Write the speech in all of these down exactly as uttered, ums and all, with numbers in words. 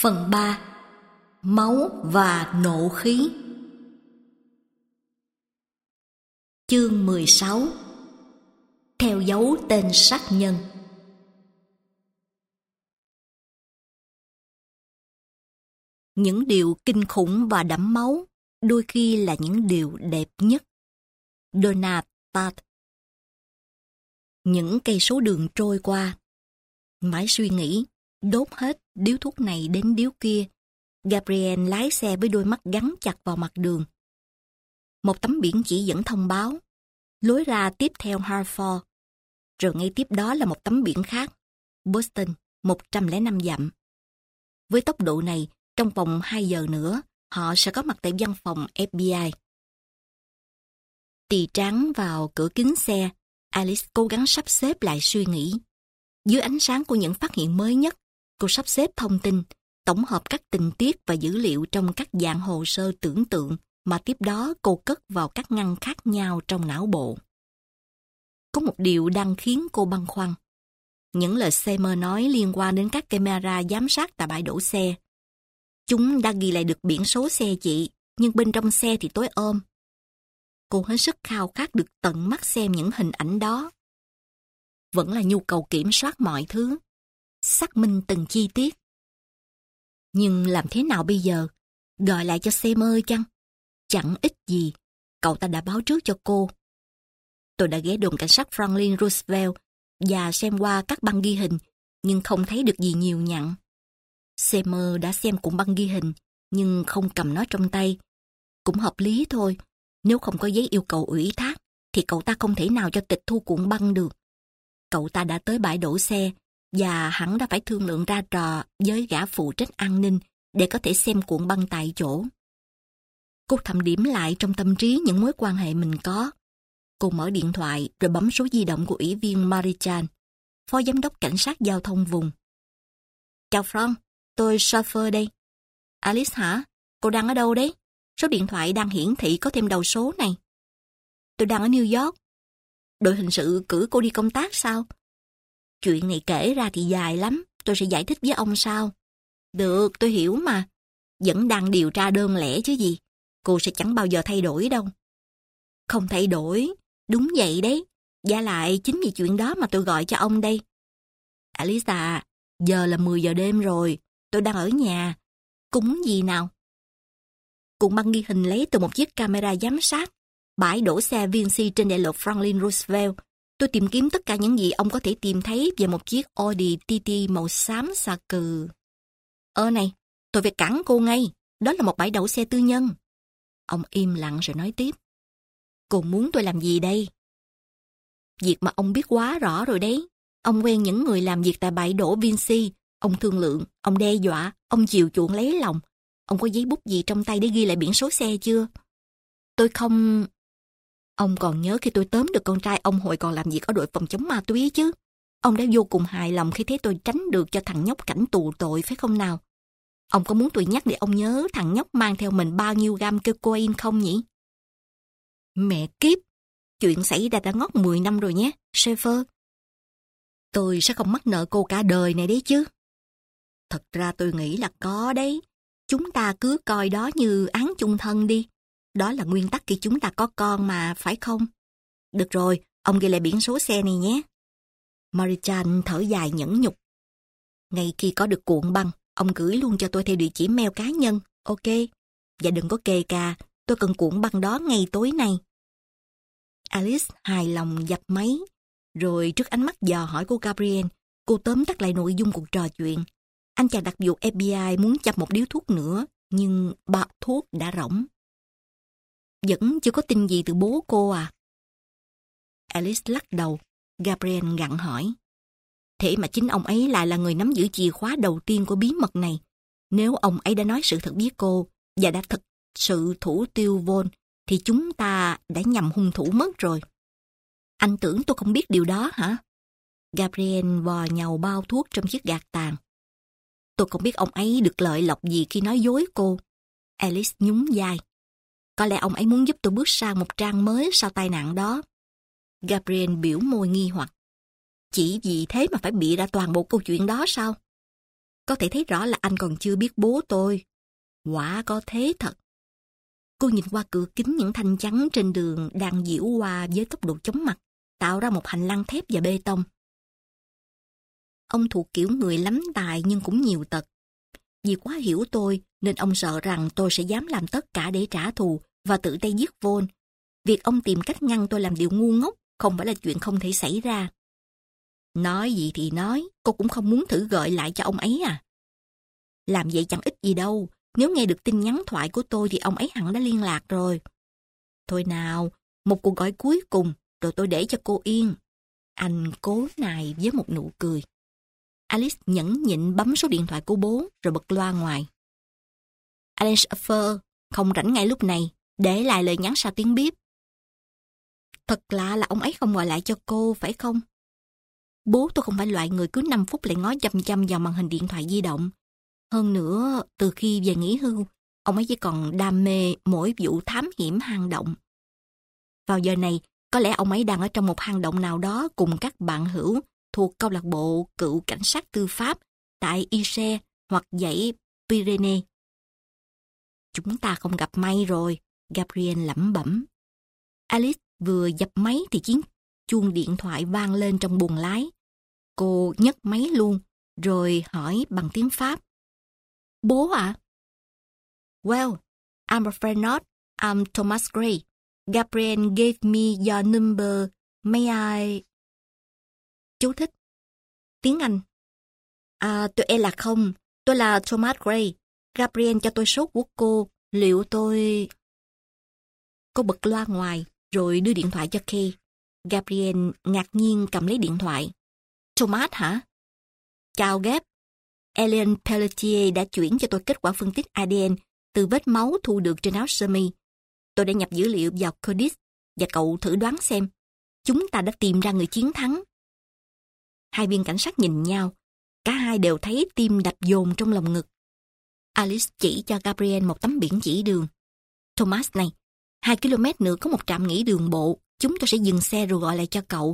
Phần ba. Máu và nộ khí. Chương mười sáu. Theo dấu tên sát nhân. Những điều kinh khủng và đẫm máu đôi khi là những điều đẹp nhất. Donald Tartt. Những cây số đường trôi qua. Mãi suy nghĩ, đốt hết điếu thuốc này đến điếu kia. Gabriel lái xe với đôi mắt gắn chặt vào mặt đường. Một tấm biển chỉ dẫn thông báo, lối ra tiếp theo Hartford. Rồi ngay tiếp đó là một tấm biển khác, Boston, một trăm lẻ năm dặm. Với tốc độ này, trong vòng hai giờ nữa, họ sẽ có mặt tại văn phòng F B I. Tì trán vào cửa kính xe, Alice cố gắng sắp xếp lại suy nghĩ. Dưới ánh sáng của những phát hiện mới nhất, cô sắp xếp thông tin, tổng hợp các tình tiết và dữ liệu trong các dạng hồ sơ tưởng tượng mà tiếp đó cô cất vào các ngăn khác nhau trong não bộ. Có một điều đang khiến cô băn khoăn. Những lời Seymour nói liên quan đến các camera giám sát tại bãi đổ xe. Chúng đã ghi lại được biển số xe chị, nhưng bên trong xe thì tối om. Cô hết sức khao khát được tận mắt xem những hình ảnh đó. Vẫn là nhu cầu kiểm soát mọi thứ, xác minh từng chi tiết. Nhưng làm thế nào bây giờ? Gọi lại cho Seymour chăng? Chẳng ích gì, cậu ta đã báo trước cho cô. Tôi đã ghé đồn cảnh sát Franklin Roosevelt và xem qua các băng ghi hình, nhưng không thấy được gì nhiều nhặn. Seymour đã xem cuộn băng ghi hình, nhưng không cầm nó trong tay. Cũng hợp lý thôi, nếu không có giấy yêu cầu ủy thác, thì cậu ta không thể nào cho tịch thu cuộn băng được. Cậu ta đã tới bãi đổ xe, và hẳn đã phải thương lượng ra trò với gã phụ trách an ninh để có thể xem cuộn băng tại chỗ. Cô thẩm điểm lại trong tâm trí những mối quan hệ mình có. Cô mở điện thoại rồi bấm số di động của ủy viên Marichan, phó giám đốc cảnh sát giao thông vùng. Chào Frank, tôi chauffeur đây. Alice hả? Cô đang ở đâu đấy? Số điện thoại đang hiển thị có thêm đầu số này. Tôi đang ở New York. Đội hình sự cử cô đi công tác sao? Chuyện này kể ra thì dài lắm, tôi sẽ giải thích với ông sau. Được, tôi hiểu mà. Vẫn đang điều tra đơn lẻ chứ gì. Cô sẽ chẳng bao giờ thay đổi đâu. Không thay đổi, đúng vậy đấy. Và lại chính vì chuyện đó mà tôi gọi cho ông đây. Alice à, giờ là mười giờ đêm rồi, tôi đang ở nhà. Cúng gì nào? Cuộn băng ghi hình lấy từ một chiếc camera giám sát, bãi đổ xe Vinci trên đại lộ Franklin Roosevelt. Tôi tìm kiếm tất cả những gì ông có thể tìm thấy về một chiếc Audi tê tê màu xám xà cừ. Ơ này, tôi phải cản cô ngay. Đó là một bãi đậu xe tư nhân. Ông im lặng rồi nói tiếp. Cô muốn tôi làm gì đây? Việc mà ông biết quá rõ rồi đấy. Ông quen những người làm việc tại bãi đổ Vinci. Ông thương lượng, ông đe dọa, ông chiều chuộng lấy lòng. Ông có giấy bút gì trong tay để ghi lại biển số xe chưa? Tôi không... Ông còn nhớ khi tôi tóm được con trai ông hồi còn làm việc ở đội phòng chống ma túy chứ? Ông đã vô cùng hài lòng khi thấy tôi tránh được cho thằng nhóc cảnh tù tội, phải không nào? Ông có muốn tôi nhắc để ông nhớ thằng nhóc mang theo mình bao nhiêu gam cocaine không nhỉ? Mẹ kiếp! Chuyện xảy ra đã ngót mười năm rồi nhé, Schaefer. Tôi sẽ không mắc nợ cô cả đời này đấy chứ. Thật ra tôi nghĩ là có đấy. Chúng ta cứ coi đó như án chung thân đi. Đó là nguyên tắc khi chúng ta có con mà, phải không? Được rồi, ông ghi lại biển số xe này nhé. Marichan thở dài nhẫn nhục. Ngay khi có được cuộn băng, ông gửi luôn cho tôi theo địa chỉ mail cá nhân, ok? Và đừng có kề cà, tôi cần cuộn băng đó ngay tối nay. Alice hài lòng dập máy, rồi trước ánh mắt dò hỏi của Gabriel, cô tóm tắt lại nội dung cuộc trò chuyện. Anh chàng đặc vụ F B I muốn chập một điếu thuốc nữa, nhưng bao thuốc đã rỗng. Vẫn chưa có tin gì từ bố cô à? Alice lắc đầu. Gabriel gặng hỏi. Thế mà chính ông ấy lại là người nắm giữ chìa khóa đầu tiên của bí mật này. Nếu ông ấy đã nói sự thật với cô và đã thực sự thủ tiêu Von, thì chúng ta đã nhầm hung thủ mất rồi. Anh tưởng tôi không biết điều đó hả? Gabriel vò nhàu bao thuốc trong chiếc gạt tàn. Tôi không biết ông ấy được lợi lộc gì khi nói dối cô. Alice nhún vai. Có lẽ ông ấy muốn giúp tôi bước sang một trang mới sau tai nạn đó. Gabriel biểu môi nghi hoặc. Chỉ vì thế mà phải bịa ra toàn bộ câu chuyện đó sao? Có thể thấy rõ là anh còn chưa biết bố tôi. Quả có thế thật. Cô nhìn qua cửa kính những thanh chắn trên đường đang diễu qua với tốc độ chóng mặt, tạo ra một hành lang thép và bê tông. Ông thuộc kiểu người lắm tài nhưng cũng nhiều tật. Vì quá hiểu tôi nên ông sợ rằng tôi sẽ dám làm tất cả để trả thù và tự tay giết Vaughn. Việc ông tìm cách ngăn tôi làm điều ngu ngốc không phải là chuyện không thể xảy ra. Nói gì thì nói, cô cũng không muốn thử gọi lại cho ông ấy à? Làm vậy chẳng ích gì đâu. Nếu nghe được tin nhắn thoại của tôi thì ông ấy hẳn đã liên lạc rồi. Thôi nào, một cuộc gọi cuối cùng rồi tôi để cho cô yên. Anh cố nài với một nụ cười. Alice nhẫn nhịn bấm số điện thoại của bố rồi bật loa ngoài. Alan Shaffer không rảnh ngay lúc này, để lại lời nhắn sau tiếng bíp. Thật lạ là ông ấy không gọi lại cho cô, phải không? Bố tôi không phải loại người cứ năm phút lại ngó chăm chăm vào màn hình điện thoại di động. Hơn nữa, từ khi về nghỉ hưu, ông ấy chỉ còn đam mê mỗi vụ thám hiểm hang động. Vào giờ này, có lẽ ông ấy đang ở trong một hang động nào đó cùng các bạn hữu thuộc câu lạc bộ cựu cảnh sát tư pháp tại Ise hoặc dãy Pyrenees. Chúng ta không gặp may rồi, Gabriel lẩm bẩm. Alice vừa dập máy thì tiếng chuông điện thoại vang lên trong buồng lái. Cô nhấc máy luôn, rồi hỏi bằng tiếng Pháp. Bố ạ? À? Well, I'm afraid not. I'm Thomas Gray. Gabriel gave me your number. May I... Chú thích. Tiếng Anh. À, tôi e là không. Tôi là Thomas Gray. Gabriel cho tôi số của cô. Liệu tôi... Cô bật loa ngoài, rồi đưa điện thoại cho Kay. Gabriel ngạc nhiên cầm lấy điện thoại. Thomas hả? Chào Gab. Ellen Pelletier đã chuyển cho tôi kết quả phân tích a đê en từ vết máu thu được trên áo sơ mi. Tôi đã nhập dữ liệu vào Codis và cậu thử đoán xem. Chúng ta đã tìm ra người chiến thắng. Hai viên cảnh sát nhìn nhau. Cả hai đều thấy tim đập dồn trong lồng ngực. Alice chỉ cho Gabriel một tấm biển chỉ đường. Thomas này, hai ki lô mét nữa có một trạm nghỉ đường bộ. Chúng tôi sẽ dừng xe rồi gọi lại cho cậu.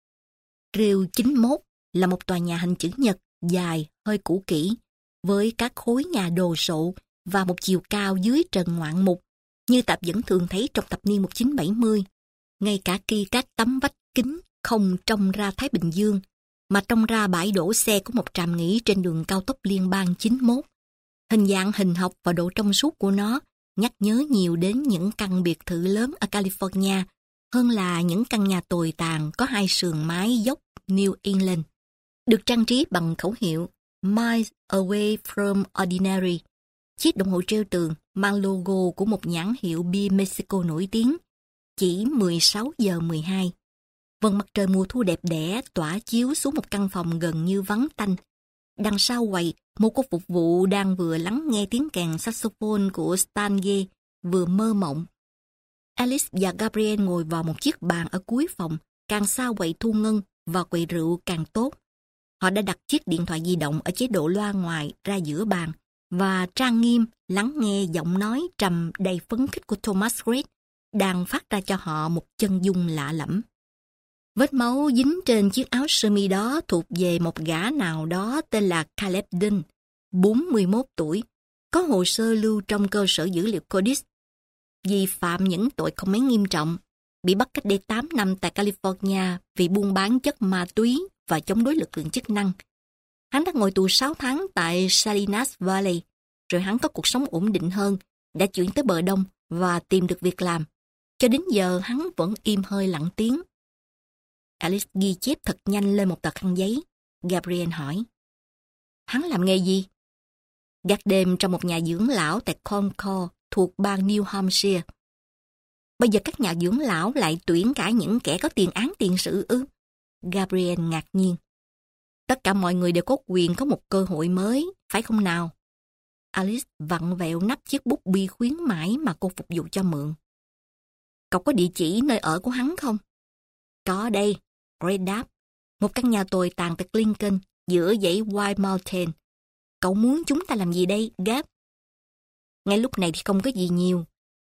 Rêu chín mốt là một tòa nhà hình chữ nhật dài, hơi cũ kỹ, với các khối nhà đồ sộ và một chiều cao dưới trần ngoạn mục, như tạp vẫn thường thấy trong thập niên một nghìn chín trăm bảy mươi. Ngay cả khi các tấm vách kính không trông ra Thái Bình Dương, mà trông ra bãi đổ xe của một trạm nghỉ trên đường cao tốc liên bang chín mốt. Hình dạng hình học và độ trong suốt của nó nhắc nhớ nhiều đến những căn biệt thự lớn ở California hơn là những căn nhà tồi tàn có hai sườn mái dốc New England. Được trang trí bằng khẩu hiệu Miles Away from Ordinary. Chiếc đồng hồ treo tường mang logo của một nhãn hiệu bia Mexico nổi tiếng. Chỉ mười sáu giờ mười hai. Vầng mặt trời mùa thu đẹp đẽ tỏa chiếu xuống một căn phòng gần như vắng tanh. Đằng sau quầy, một cô phục vụ đang vừa lắng nghe tiếng kèn saxophone của Stan Getz, vừa mơ mộng. Alice và Gabriel ngồi vào một chiếc bàn ở cuối phòng, càng xa quầy thu ngân và quầy rượu càng tốt. Họ đã đặt chiếc điện thoại di động ở chế độ loa ngoài ra giữa bàn và trang nghiêm lắng nghe giọng nói trầm đầy phấn khích của Thomas Gray đang phát ra cho họ một chân dung lạ lẫm. Vết máu dính trên chiếc áo sơ mi đó thuộc về một gã nào đó tên là Caleb Dunn, bốn mươi mốt tuổi, có hồ sơ lưu trong cơ sở dữ liệu Codis. Vì phạm những tội không mấy nghiêm trọng, bị bắt cách đây tám năm tại California vì buôn bán chất ma túy và chống đối lực lượng chức năng. Hắn đã ngồi tù sáu tháng tại Salinas Valley, rồi hắn có cuộc sống ổn định hơn, đã chuyển tới bờ Đông và tìm được việc làm. Cho đến giờ hắn vẫn im hơi lặng tiếng. Alice ghi chép thật nhanh lên một tờ khăn giấy. Gabriel hỏi. Hắn làm nghề gì? Gác đêm trong một nhà dưỡng lão tại Concord thuộc bang New Hampshire. Bây giờ các nhà dưỡng lão lại tuyển cả những kẻ có tiền án tiền sự ư? Gabriel ngạc nhiên. Tất cả mọi người đều có quyền có một cơ hội mới, phải không nào? Alice vặn vẹo nắp chiếc bút bi khuyến mãi mà cô phục vụ cho mượn. Cậu có địa chỉ nơi ở của hắn không? Có đây, Gray đáp. Một căn nhà tồi tàn tại Lincoln, giữa dãy White Mountain. Cậu muốn chúng ta làm gì đây, Gab? Ngay lúc này thì không có gì nhiều.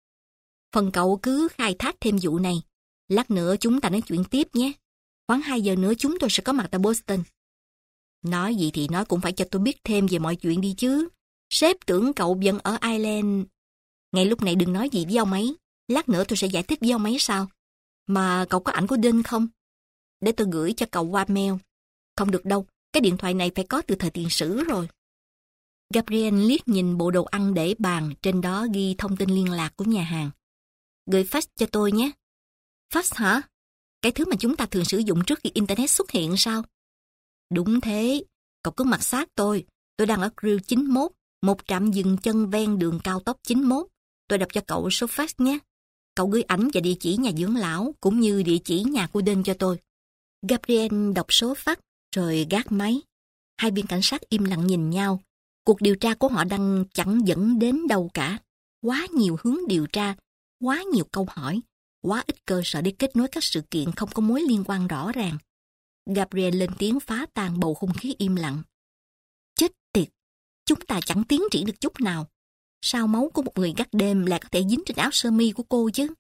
Phần cậu cứ khai thác thêm vụ này. Lát nữa chúng ta nói chuyện tiếp nhé. Khoảng hai giờ nữa chúng tôi sẽ có mặt tại Boston. Nói gì thì nói cũng phải cho tôi biết thêm về mọi chuyện đi chứ. Sếp tưởng cậu vẫn ở Ireland. Ngay lúc này đừng nói gì với ông ấy. Lát nữa tôi sẽ giải thích với ông ấy sao. Mà cậu có ảnh của Đinh không? Để tôi gửi cho cậu qua mail. Không được đâu, cái điện thoại này phải có từ thời tiền sử rồi. Gabriel liếc nhìn bộ đồ ăn để bàn, trên đó ghi thông tin liên lạc của nhà hàng. Gửi fax cho tôi nhé. Fax hả? Cái thứ mà chúng ta thường sử dụng trước khi Internet xuất hiện sao? Đúng thế, cậu cứ mặc sát tôi. Tôi đang ở Grill chín mốt, một trạm dừng chân ven đường cao tốc chín mốt. Tôi đọc cho cậu số fax nhé. Cậu gửi ảnh và địa chỉ nhà dưỡng lão, cũng như địa chỉ nhà cô Đinh cho tôi. Gabriel đọc số fax, rồi gác máy. Hai viên cảnh sát im lặng nhìn nhau. Cuộc điều tra của họ đang chẳng dẫn đến đâu cả. Quá nhiều hướng điều tra, quá nhiều câu hỏi, quá ít cơ sở để kết nối các sự kiện không có mối liên quan rõ ràng. Gabriel lên tiếng phá tan bầu không khí im lặng. Chết tiệt, chúng ta chẳng tiến triển được chút nào. Sao máu của một người gác đêm lại có thể dính trên áo sơ mi của cô chứ?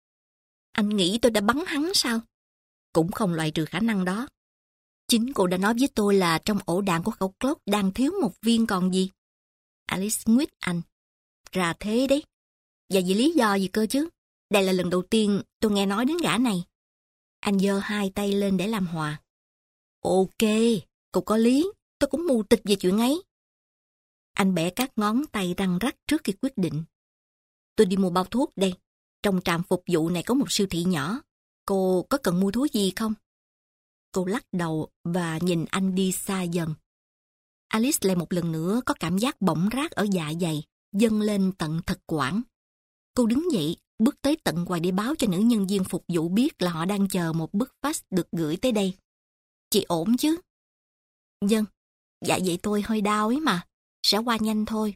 Anh nghĩ tôi đã bắn hắn sao? Cũng không loại trừ khả năng đó. Chính cô đã nói với tôi là trong ổ đạn của khẩu Glock đang thiếu một viên còn gì. Alice nguyết anh. Ra thế đấy. Và vì lý do gì cơ chứ? Đây là lần đầu tiên tôi nghe nói đến gã này. Anh giơ hai tay lên để làm hòa. Ok, cô có lý. Tôi cũng mù tịch về chuyện ấy. Anh bẻ các ngón tay răng rắc trước khi quyết định. Tôi đi mua bao thuốc đây. Trong trạm phục vụ này có một siêu thị nhỏ. Cô có cần mua thuốc gì không? Cô lắc đầu và nhìn anh đi xa dần. Alice lại một lần nữa có cảm giác bỏng rát ở dạ dày, dâng lên tận thực quản. Cô đứng dậy, bước tới tận ngoài để báo cho nữ nhân viên phục vụ biết là họ đang chờ một bức fax được gửi tới đây. Chị ổn chứ? Vâng, dạ vậy tôi hơi đau ấy mà, sẽ qua nhanh thôi.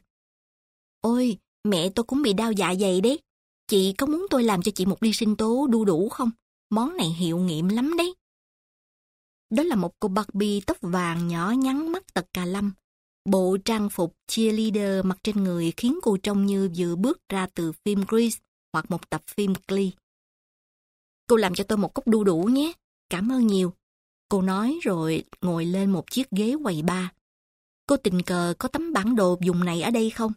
Ôi, mẹ tôi cũng bị đau dạ dày đấy. Chị có muốn tôi làm cho chị một ly sinh tố đu đủ không? Món này hiệu nghiệm lắm đấy. Đó là một cô Barbie tóc vàng nhỏ nhắn mắt tật cà lâm. Bộ trang phục cheerleader mặc trên người khiến cô trông như vừa bước ra từ phim Grease hoặc một tập phim Glee. Cô làm cho tôi một cốc đu đủ nhé. Cảm ơn nhiều. Cô nói rồi ngồi lên một chiếc ghế quầy bar. Cô tình cờ có tấm bản đồ dùng này ở đây không?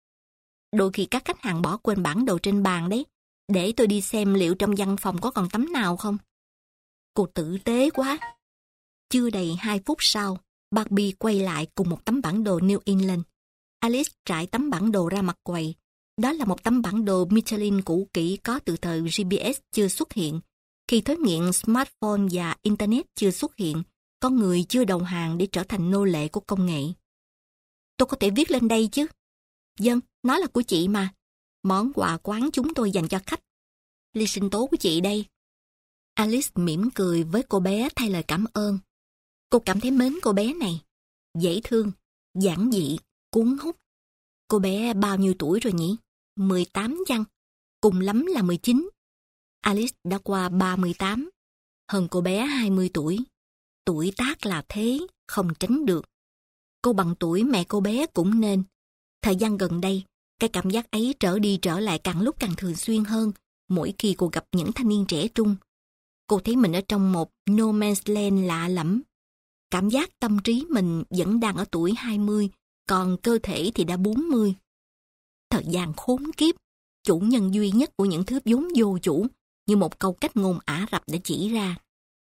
Đôi khi các khách hàng bỏ quên bản đồ trên bàn đấy. Để tôi đi xem liệu trong văn phòng có còn tấm nào không. Cô tử tế quá. Chưa đầy hai phút sau, Barbie quay lại cùng một tấm bản đồ New England. Alice trải tấm bản đồ ra mặt quầy. Đó là một tấm bản đồ Michelin cũ kỹ có từ thời giê pê ét chưa xuất hiện. Khi thối nghiện smartphone và Internet chưa xuất hiện, con người chưa đầu hàng để trở thành nô lệ của công nghệ. Tôi có thể viết lên đây chứ? Vâng, nó là của chị mà. Món quà quán chúng tôi dành cho khách. Ly sinh tố của chị đây. Alice mỉm cười với cô bé thay lời cảm ơn. Cô cảm thấy mến cô bé này. Dễ thương, giản dị, cuốn hút. Cô bé bao nhiêu tuổi rồi nhỉ? mười tám chăng? Cùng lắm là mười chín. Alice đã qua ba mươi tám. Hơn cô bé hai mươi tuổi. Tuổi tác là thế, không tránh được. Cô bằng tuổi mẹ cô bé cũng nên. Thời gian gần đây, cái cảm giác ấy trở đi trở lại càng lúc càng thường xuyên hơn mỗi khi cô gặp những thanh niên trẻ trung. Cô thấy mình ở trong một no man's land lạ lẫm. Cảm giác tâm trí mình vẫn đang ở tuổi hai mươi, còn cơ thể thì đã bốn mươi. Thời gian khốn kiếp, chủ nhân duy nhất của những thứ vốn vô chủ, như một câu cách ngôn Ả Rập đã chỉ ra.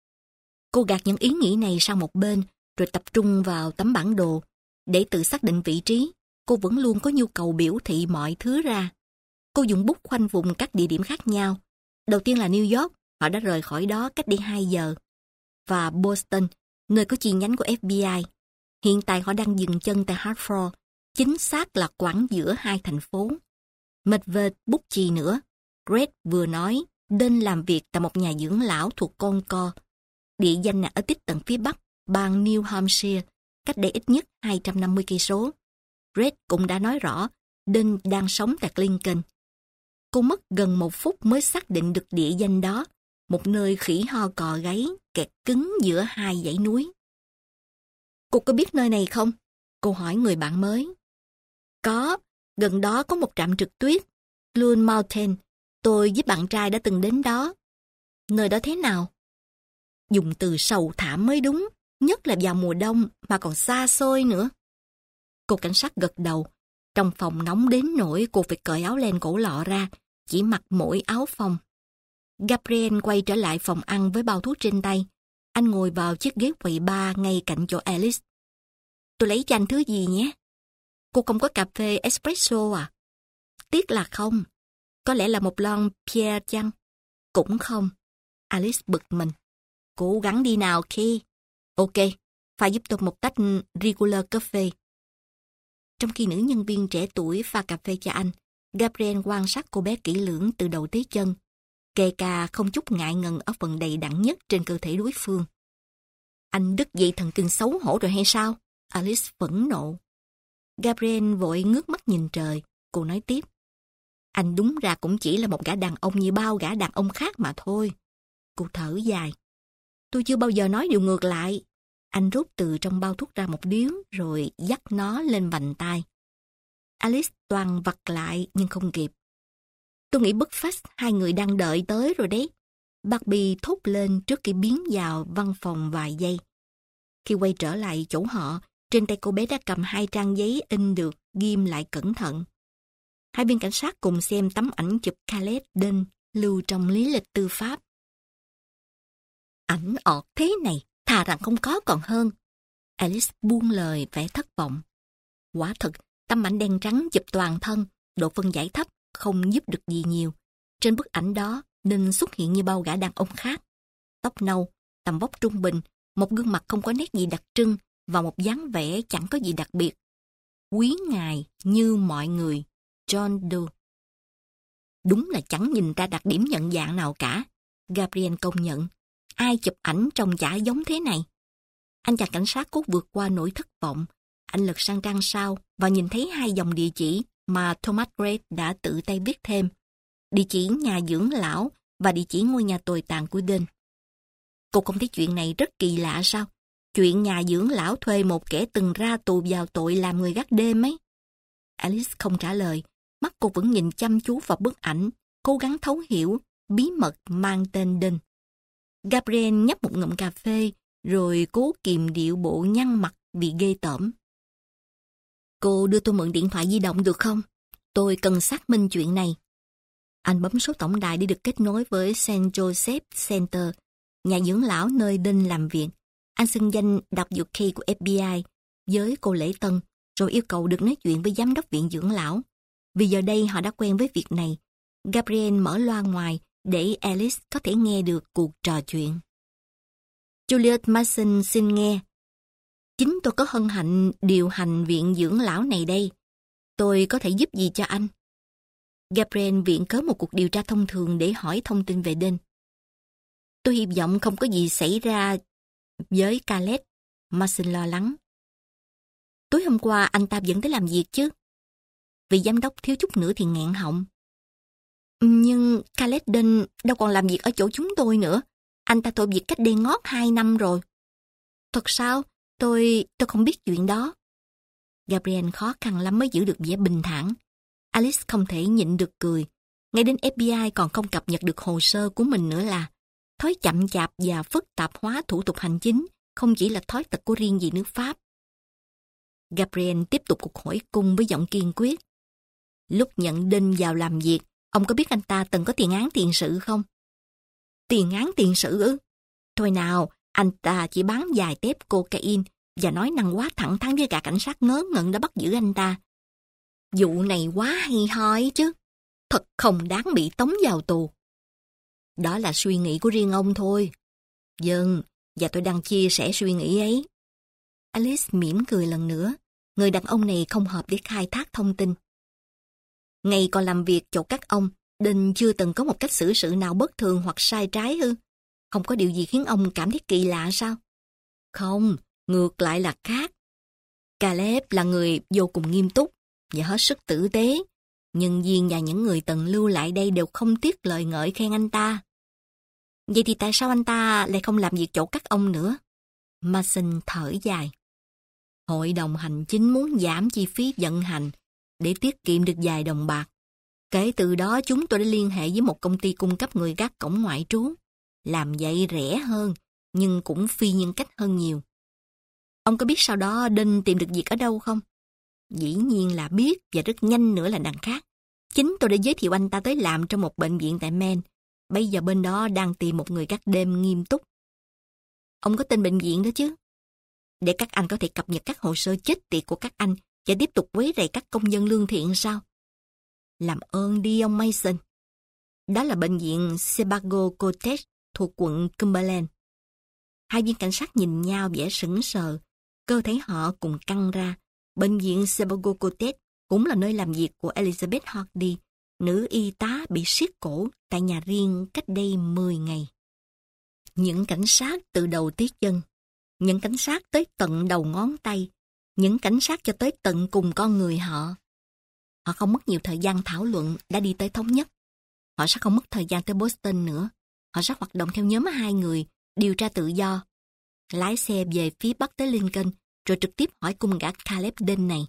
Cô gạt những ý nghĩ này sang một bên, rồi tập trung vào tấm bản đồ. Để tự xác định vị trí, cô vẫn luôn có nhu cầu biểu thị mọi thứ ra. Cô dùng bút khoanh vùng các địa điểm khác nhau. Đầu tiên là New York, họ đã rời khỏi đó cách đây hai giờ. Và Boston, nơi có chi nhánh của ép bê i. Hiện tại họ đang dừng chân tại Hartford, chính xác là quãng giữa hai thành phố. Mệt vệt bút chì nữa, Greg vừa nói đến làm việc tại một nhà dưỡng lão thuộc Concord. Địa danh này ở tít tận phía bắc, bang New Hampshire, cách đây ít nhất hai trăm năm mươi cây số. Greg cũng đã nói rõ, Đinh đang sống tại Lincoln. Cô mất gần một phút mới xác định được địa danh đó, một nơi khỉ ho cò gáy, kẹt cứng giữa hai dãy núi. Cô có biết nơi này không? Cô hỏi người bạn mới. Có, gần đó có một trạm trượt tuyết, Blue Mountain. Tôi với bạn trai đã từng đến đó. Nơi đó thế nào? Dùng từ sầu thảm mới đúng, nhất là vào mùa đông mà còn xa xôi nữa. Cô cảnh sát gật đầu. Trong phòng nóng đến nỗi cô phải cởi áo len cổ lọ ra, chỉ mặc mỗi áo phông. Gabriel quay trở lại phòng ăn với bao thuốc trên tay. Anh ngồi vào chiếc ghế quầy bar ngay cạnh chỗ Alice. Tôi lấy cho anh thứ gì nhé? Cô không có cà phê espresso à? Tiếc là không. Có lẽ là một lon Pierre chăng? Cũng không. Alice bực mình. Cố gắng đi nào khi. Ok, pha giúp tôi một tách regular coffee. Trong khi nữ nhân viên trẻ tuổi pha cà phê cho anh, Gabriel quan sát cô bé kỹ lưỡng từ đầu tới chân, kể cả không chút ngại ngần ở phần đầy đặn nhất trên cơ thể đối phương. Anh đứt dây thần kinh xấu hổ rồi hay sao? Alice phẫn nộ. Gabriel vội ngước mắt nhìn trời. Cô nói tiếp. Anh đúng ra cũng chỉ là một gã đàn ông như bao gã đàn ông khác mà thôi. Cô thở dài. Tôi chưa bao giờ nói điều ngược lại. Anh rút từ trong bao thuốc ra một điếu rồi dắt nó lên vành tai. Alice toàn vặt lại nhưng không kịp. Tôi nghĩ bất phát hai người đang đợi tới rồi đấy. Barbie thốt lên trước khi biến vào văn phòng vài giây. Khi quay trở lại chỗ họ, trên tay cô bé đã cầm hai trang giấy in được, ghim lại cẩn thận. Hai viên cảnh sát cùng xem tấm ảnh chụp Khaled Din lưu trong lý lịch tư pháp. Ảnh ọt thế này, thà rằng không có còn hơn. Alice buông lời vẻ thất vọng. Quả thực, tấm ảnh đen trắng chụp toàn thân, độ phân giải thấp, không giúp được gì nhiều. Trên bức ảnh đó, Ninh xuất hiện như bao gã đàn ông khác. Tóc nâu, tầm vóc trung bình, một gương mặt không có nét gì đặc trưng và một dáng vẻ chẳng có gì đặc biệt. Quý ngài như mọi người, John Doe. Đúng là chẳng nhìn ra đặc điểm nhận dạng nào cả. Gabriel công nhận. Ai chụp ảnh trông chả giống thế này. Anh chàng cảnh sát cố vượt qua nỗi thất vọng. Anh lật sang trang sau và nhìn thấy hai dòng địa chỉ mà Thomas Gray đã tự tay viết thêm. Địa chỉ nhà dưỡng lão và địa chỉ ngôi nhà tồi tàn của Dean. Cô không thấy chuyện này rất kỳ lạ sao? Chuyện nhà dưỡng lão thuê một kẻ từng ra tù vào tội làm người gác đêm ấy. Alice không trả lời. Mắt cô vẫn nhìn chăm chú vào bức ảnh, cố gắng thấu hiểu bí mật mang tên Dean. Gabriel nhấp một ngụm cà phê, rồi cố kìm điệu bộ nhăn mặt vì ghê tởm. Cô đưa tôi mượn điện thoại di động được không? Tôi cần xác minh chuyện này. Anh bấm số tổng đài để được kết nối với Saint Joseph Center, nhà dưỡng lão nơi Dean làm việc. Anh xưng danh W K của F B I với cô lễ tân, rồi yêu cầu được nói chuyện với giám đốc viện dưỡng lão. Vì giờ đây họ đã quen với việc này, Gabriel mở loa ngoài để Alice có thể nghe được cuộc trò chuyện. Juliet Mason xin nghe. Chính tôi có hân hạnh điều hành viện dưỡng lão này đây. Tôi có thể giúp gì cho anh? Gabriel viện cớ một cuộc điều tra thông thường để hỏi thông tin về Dean. Tôi hy vọng không có gì xảy ra với Khaled. Mason lo lắng. Tối hôm qua anh ta vẫn tới làm việc chứ? Vị giám đốc thiếu chút nữa thì nghẹn họng. Nhưng Khaled Din đâu còn làm việc ở chỗ chúng tôi nữa. Anh ta thôi việc cách đây ngót hai năm rồi. Thật sao? Tôi... tôi không biết chuyện đó. Gabriel khó khăn lắm mới giữ được vẻ bình thản. Alice không thể nhịn được cười. Ngay đến F B I còn không cập nhật được hồ sơ của mình nữa là. Thói chậm chạp và phức tạp hóa thủ tục hành chính không chỉ là thói tật của riêng gì nước Pháp. Gabriel tiếp tục cuộc hỏi cung với giọng kiên quyết. Lúc nhận Dean vào làm việc, ông có biết anh ta từng có tiền án tiền sự không? Tiền án tiền sự ư? Thôi nào, anh ta chỉ bán vài tép cocaine và nói năng quá thẳng thắn với cả cảnh sát ngớ ngẩn đã bắt giữ anh ta. Vụ này quá hay ho ấy chứ. Thật không đáng bị tống vào tù. Đó là suy nghĩ của riêng ông thôi. Vâng, và tôi đang chia sẻ suy nghĩ ấy. Alice mỉm cười lần nữa. Người đàn ông này không hợp để khai thác thông tin. Ngày còn làm việc chỗ các ông, Dean chưa từng có một cách xử sự nào bất thường hoặc sai trái ư? Không có điều gì khiến ông cảm thấy kỳ lạ sao? Không, ngược lại là khác. Caleb là người vô cùng nghiêm túc và hết sức tử tế. Nhân viên và những người từng lưu lại đây đều không tiếc lời ngợi khen anh ta. Vậy thì tại sao anh ta lại không làm việc chỗ các ông nữa? Mason thở dài. Hội đồng hành chính muốn giảm chi phí vận hành để tiết kiệm được vài đồng bạc. Kể từ đó chúng tôi đã liên hệ với một công ty cung cấp người gác cổng ngoại trú. Làm vậy rẻ hơn, nhưng cũng phi nhân cách hơn nhiều. Ông có biết sau đó Đinh tìm được việc ở đâu không? Dĩ nhiên là biết, và rất nhanh nữa là đằng khác. Chính tôi đã giới thiệu anh ta tới làm trong một bệnh viện tại Maine. Bây giờ bên đó đang tìm một người gác đêm nghiêm túc. Ông có tên bệnh viện đó chứ? Để các anh có thể cập nhật các hồ sơ chết tiệt của các anh và tiếp tục quấy rầy các công dân lương thiện sao? Làm ơn đi ông Mason. Đó là bệnh viện Sebago Cottage thuộc quận Cumberland. Hai viên cảnh sát nhìn nhau vẻ sững sờ, cơ thể họ cùng căng ra. Bệnh viện Sebago Cottage cũng là nơi làm việc của Elizabeth Hardy, nữ y tá bị siết cổ tại nhà riêng cách đây mười ngày. Những cảnh sát từ đầu tới chân, những cảnh sát tới tận đầu ngón tay, những cảnh sát cho tới tận cùng con người họ. Họ không mất nhiều thời gian thảo luận, đã đi tới thống nhất. Họ sẽ không mất thời gian tới Boston nữa. Họ sẽ hoạt động theo nhóm hai người, điều tra tự do. Lái xe về phía bắc tới Lincoln, rồi trực tiếp hỏi cung gã Caleb Dean này.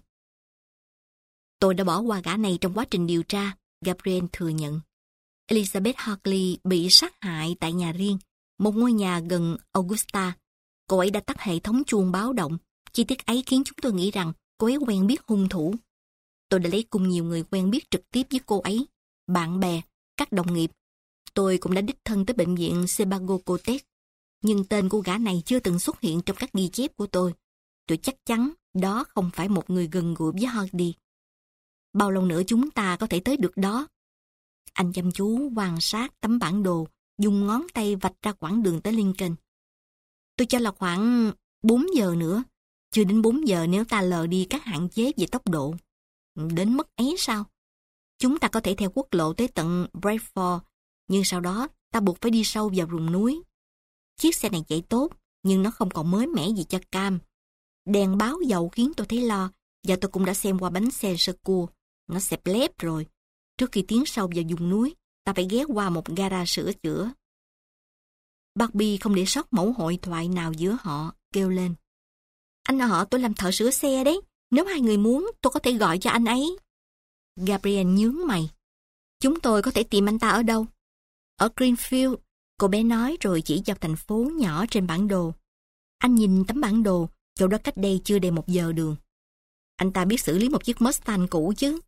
Tôi đã bỏ qua gã này trong quá trình điều tra, Gabriel thừa nhận. Elizabeth Hartley bị sát hại tại nhà riêng, một ngôi nhà gần Augusta. Cô ấy đã tắt hệ thống chuông báo động. Chi tiết ấy khiến chúng tôi nghĩ rằng cô ấy quen biết hung thủ. Tôi đã lấy cùng nhiều người quen biết trực tiếp với cô ấy, bạn bè, các đồng nghiệp. Tôi cũng đã đích thân tới bệnh viện Sebago Cottage, nhưng tên cô gã này chưa từng xuất hiện trong các ghi chép của tôi. Tôi chắc chắn đó không phải một người gần gũi với Hardy. Bao lâu nữa chúng ta có thể tới được đó? Anh chăm chú quan sát tấm bản đồ, dùng ngón tay vạch ra quãng đường tới Lincoln. Tôi cho là khoảng bốn giờ nữa. Chưa đến bốn giờ nếu ta lờ đi các hạn chế về tốc độ. Đến mức ấy sao? Chúng ta có thể theo quốc lộ tới tận Bradford, nhưng sau đó ta buộc phải đi sâu vào rừng núi. Chiếc xe này chạy tốt, nhưng nó không còn mới mẻ gì cho Cam. Đèn báo dầu khiến tôi thấy lo, và tôi cũng đã xem qua bánh xe sơ cua. Nó xẹp lép rồi. Trước khi tiến sâu vào vùng núi, ta phải ghé qua một gara sửa chữa. Barbie không để sót mẫu hội thoại nào giữa họ, kêu lên. Anh họ tôi làm thợ sửa xe đấy. Nếu hai người muốn, tôi có thể gọi cho anh ấy. Gabriel nhướng mày. Chúng tôi có thể tìm anh ta ở đâu? Ở Greenfield, cô bé nói rồi chỉ vào thành phố nhỏ trên bản đồ. Anh nhìn tấm bản đồ, chỗ đó cách đây chưa đầy một giờ đường. Anh ta biết xử lý một chiếc Mustang cũ chứ.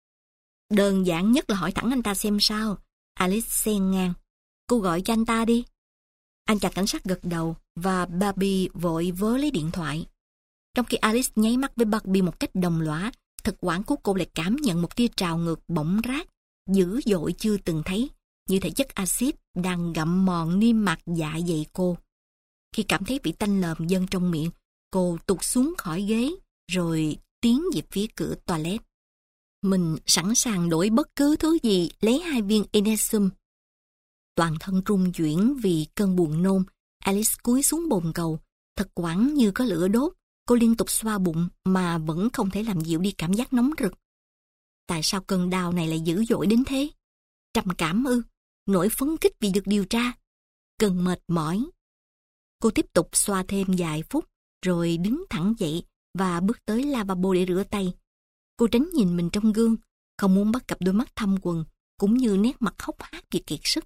Đơn giản nhất là hỏi thẳng anh ta xem sao. Alice xen ngang. Cô gọi cho anh ta đi. Anh chàng cảnh sát gật đầu và Barbie vội vớ lấy điện thoại. Trong khi Alice nháy mắt với Barbie một cách đồng loá, thực quản của cô lại cảm nhận một tia trào ngược bỗng rát, dữ dội chưa từng thấy, như thể chất axit đang gặm mòn niêm mạc dạ dày cô. Khi cảm thấy vị tanh lờm dâng trong miệng, cô tụt xuống khỏi ghế, rồi tiến về phía cửa toilet. Mình sẵn sàng đổi bất cứ thứ gì lấy hai viên Inesum. Toàn thân rung chuyển vì cơn buồn nôn, Alice cúi xuống bồn cầu, thực quản như có lửa đốt. Cô liên tục xoa bụng mà vẫn không thể làm dịu đi cảm giác nóng rực. Tại sao cơn đau này lại dữ dội đến thế? Trầm cảm ư? Nỗi phấn khích vì được điều tra? Cơn mệt mỏi? Cô tiếp tục xoa thêm vài phút, rồi đứng thẳng dậy và bước tới lavabo để rửa tay. Cô tránh nhìn mình trong gương, không muốn bắt gặp đôi mắt thâm quầng, cũng như nét mặt hốc hác vì kiệt sức.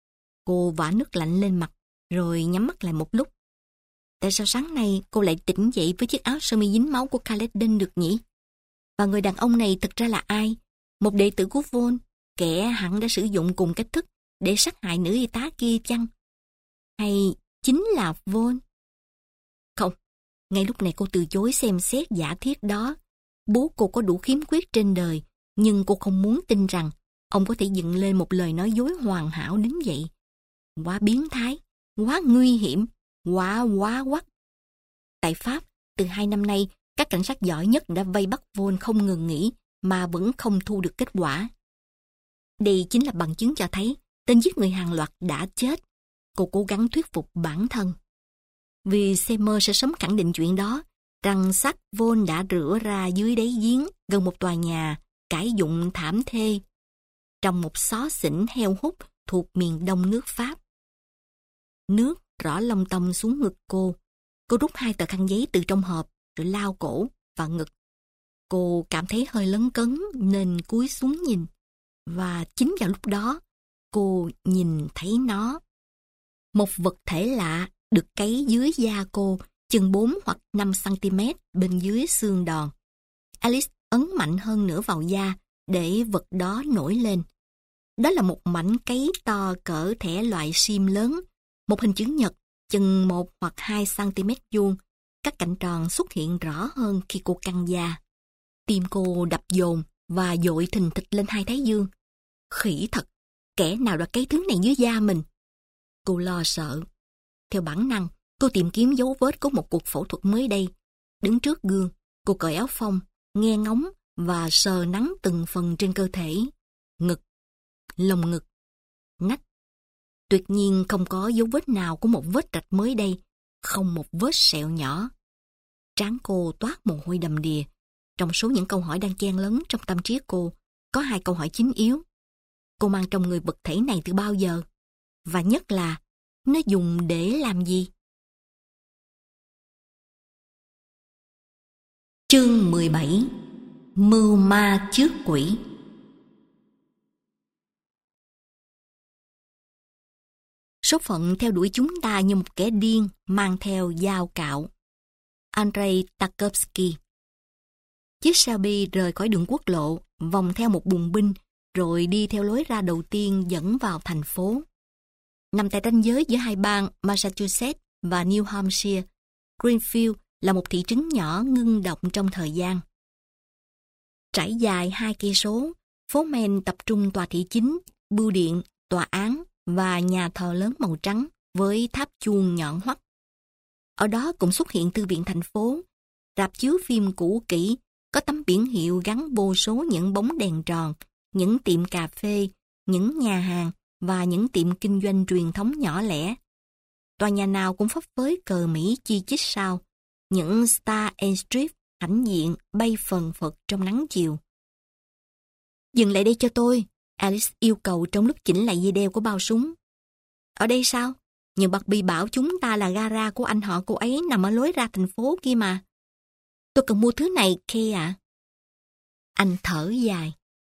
Cô vả nước lạnh lên mặt, rồi nhắm mắt lại một lúc. Tại sao sáng nay cô lại tỉnh dậy với chiếc áo sơ mi dính máu của Caleb Dean được nhỉ? Và người đàn ông này thực ra là ai? Một đệ tử của Vaughn, kẻ hẳn đã sử dụng cùng cách thức để sát hại nữ y tá kia chăng? Hay chính là Vaughn? Không, ngay lúc này cô từ chối xem xét giả thiết đó. Bố cô có đủ khiếm khuyết trên đời, nhưng cô không muốn tin rằng ông có thể dựng lên một lời nói dối hoàn hảo đến vậy. Quá biến thái, quá nguy hiểm, quá quá quắc. Tại Pháp, từ hai năm nay, các cảnh sát giỏi nhất đã vây bắt Vaughn không ngừng nghỉ mà vẫn không thu được kết quả. Đây chính là bằng chứng cho thấy tên giết người hàng loạt đã chết. Cô cố gắng thuyết phục bản thân. Vì Seymour sẽ sớm khẳng định chuyện đó, rằng xác Vaughn đã rửa ra dưới đáy giếng gần một tòa nhà cải dụng thảm thê trong một xó xỉnh heo hút thuộc miền đông nước Pháp. Nước rõ lông tông xuống ngực cô. Cô rút hai tờ khăn giấy từ trong hộp rồi lao cổ và ngực. Cô cảm thấy hơi lấn cấn nên cúi xuống nhìn. Và chính vào lúc đó, cô nhìn thấy nó. Một vật thể lạ được cấy dưới da cô chừng bốn hoặc năm xăng-ti-mét bên dưới xương đòn. Alice ấn mạnh hơn nữa vào da để vật đó nổi lên. Đó là một mảnh cấy to cỡ thẻ loại sim lớn, một hình chữ nhật chừng một hoặc hai xăng-ti-mét vuông. Các cạnh tròn xuất hiện rõ hơn khi cô căng da. Tim cô đập dồn và dội thình thịch lên hai thái dương. Khỉ thật, kẻ nào đã cấy thứ này dưới da mình? Cô lo sợ. Theo bản năng, cô tìm kiếm dấu vết của một cuộc phẫu thuật mới đây. Đứng trước gương, cô cởi áo phông, nghe ngóng và sờ nắn từng phần trên cơ thể. Ngực, lồng ngực, nách. Tuyệt nhiên không có dấu vết nào của một vết rạch mới đây, không một vết sẹo nhỏ. Trán cô toát mồ hôi đầm đìa. Trong số những câu hỏi đang chen lấn trong tâm trí cô, có hai câu hỏi chính yếu. Cô mang trong người vật thể này từ bao giờ? Và nhất là, nó dùng để làm gì? Chương mười bảy. Mưu ma trước quỷ. Số phận theo đuổi chúng ta như một kẻ điên mang theo dao cạo. Andrei Tarkovsky. Chiếc Shelby rời khỏi đường quốc lộ, vòng theo một bùng binh, rồi đi theo lối ra đầu tiên dẫn vào thành phố. Nằm tại ranh giới giữa hai bang Massachusetts và New Hampshire, Greenfield là một thị trấn nhỏ ngưng động trong thời gian. Trải dài hai cây số, phố men tập trung tòa thị chính, bưu điện, tòa án và nhà thờ lớn màu trắng với tháp chuông nhọn hoắt. Ở đó cũng xuất hiện thư viện thành phố, rạp chiếu phim cũ kỹ, có tấm biển hiệu gắn vô số những bóng đèn tròn, những tiệm cà phê, những nhà hàng và những tiệm kinh doanh truyền thống nhỏ lẻ. Tòa nhà nào cũng phấp phới cờ Mỹ chi chít sao, những Star and Strip hãnh diện bay phần phật trong nắng chiều. Dừng lại đây cho tôi, Alice yêu cầu trong lúc chỉnh lại dây đeo của bao súng. Ở đây sao? Nhưng Barbie bảo chúng ta là gara của anh họ cô ấy nằm ở lối ra thành phố kia mà. Tôi cần mua thứ này, Kay ạ. À. Anh thở dài.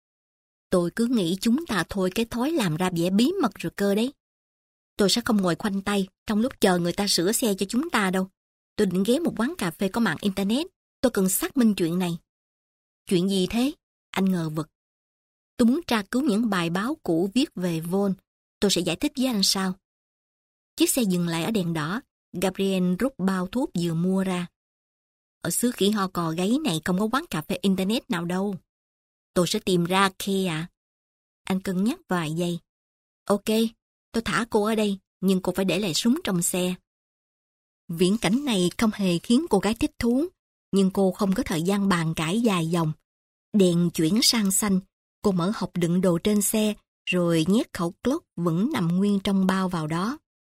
Tôi cứ nghĩ chúng ta thôi cái thói làm ra vẻ bí mật rồi cơ đấy. Tôi sẽ không ngồi khoanh tay trong lúc chờ người ta sửa xe cho chúng ta đâu. Tôi định ghé một quán cà phê có mạng Internet. Tôi cần xác minh chuyện này. Chuyện gì thế? Anh ngờ vực. Tôi muốn tra cứu những bài báo cũ viết về Vaughn. Tôi sẽ giải thích với anh sau. Chiếc xe dừng lại ở đèn đỏ. Gabriel rút bao thuốc vừa mua ra. Ở xứ khỉ ho cò gáy này không có quán cà phê Internet nào đâu. Tôi sẽ tìm ra, Kay ạ. À. Anh cân nhắc vài giây. Ok, tôi thả cô ở đây, nhưng cô phải để lại súng trong xe. Viễn cảnh này không hề khiến cô gái thích thú, nhưng cô không có thời gian bàn cãi dài dòng. Đèn chuyển sang xanh, cô mở hộp đựng đồ trên xe, rồi nhét khẩu Glock vẫn nằm nguyên trong bao vào đó.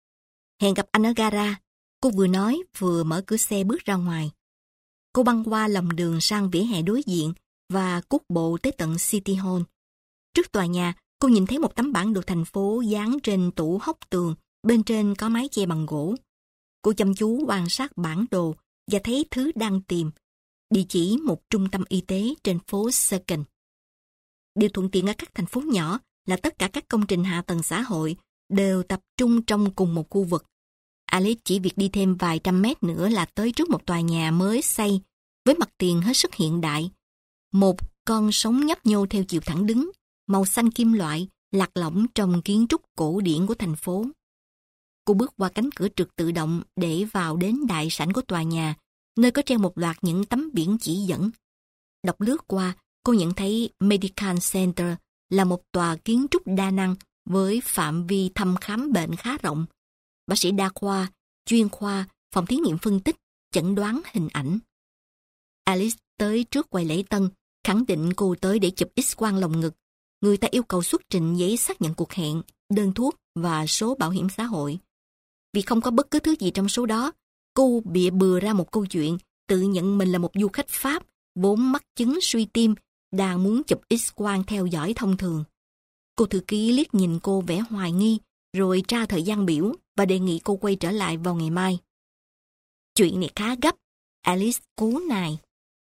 Hẹn gặp anh ở gara, cô vừa nói vừa mở cửa xe bước ra ngoài. Cô băng qua lòng đường sang vỉa hè đối diện và cuốc bộ tới tận City Hall. Trước tòa nhà, cô nhìn thấy một tấm bản đồ thành phố dán trên tủ hốc tường, bên trên có mái che bằng gỗ. Cô chăm chú quan sát bản đồ và thấy thứ đang tìm, địa chỉ một trung tâm y tế trên phố Second. Điều thuận tiện ở các thành phố nhỏ là tất cả các công trình hạ tầng xã hội đều tập trung trong cùng một khu vực. Alice chỉ việc đi thêm vài trăm mét nữa là tới trước một tòa nhà mới xây, với mặt tiền hết sức hiện đại. Một con sóng nhấp nhô theo chiều thẳng đứng, màu xanh kim loại, lạc lõng trong kiến trúc cổ điển của thành phố. Cô bước qua cánh cửa trượt tự động để vào đến đại sảnh của tòa nhà, nơi có treo một loạt những tấm biển chỉ dẫn. Đọc lướt qua, cô nhận thấy Medical Center là một tòa kiến trúc đa năng với phạm vi thăm khám bệnh khá rộng. Bác sĩ đa khoa, chuyên khoa, phòng thí nghiệm phân tích, chẩn đoán hình ảnh. Alice tới trước quầy lễ tân, khẳng định cô tới để chụp X-quang lồng ngực. Người ta yêu cầu xuất trình giấy xác nhận cuộc hẹn, đơn thuốc và số bảo hiểm xã hội. Vì không có bất cứ thứ gì trong số đó, cô bịa bừa ra một câu chuyện, tự nhận mình là một du khách Pháp, vốn mắc chứng suy tim, đang muốn chụp X-quang theo dõi thông thường. Cô thư ký liếc nhìn cô vẻ hoài nghi, rồi tra thời gian biểu và đề nghị cô quay trở lại vào ngày mai. Chuyện này khá gấp, Alice cố nài.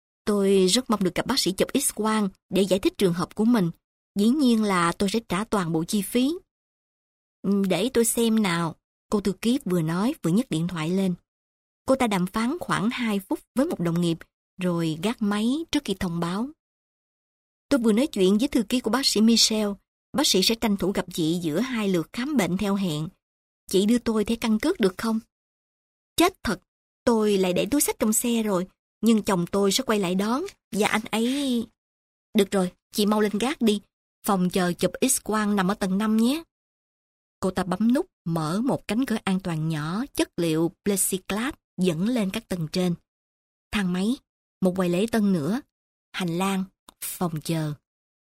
Tôi rất mong được gặp bác sĩ chụp X-quang để giải thích trường hợp của mình. Dĩ nhiên là tôi sẽ trả toàn bộ chi phí. Để tôi xem nào, cô thư ký vừa nói vừa nhấc điện thoại lên. Cô ta đàm phán khoảng hai phút với một đồng nghiệp, rồi gác máy trước khi thông báo. Tôi vừa nói chuyện với thư ký của bác sĩ Michelle. Bác sĩ sẽ tranh thủ gặp chị giữa hai lượt khám bệnh theo hẹn. Chị đưa tôi thẻ căn cước được không? Chết thật, tôi lại để túi xách trong xe rồi, nhưng chồng tôi sẽ quay lại đón, và anh ấy... Được rồi, chị mau lên gác đi. Phòng chờ chụp X-quang nằm ở tầng năm nhé. Cô ta bấm nút, mở một cánh cửa an toàn nhỏ, chất liệu plexiglass dẫn lên các tầng trên. Thang máy, một quầy lễ tân nữa, hành lang, phòng chờ.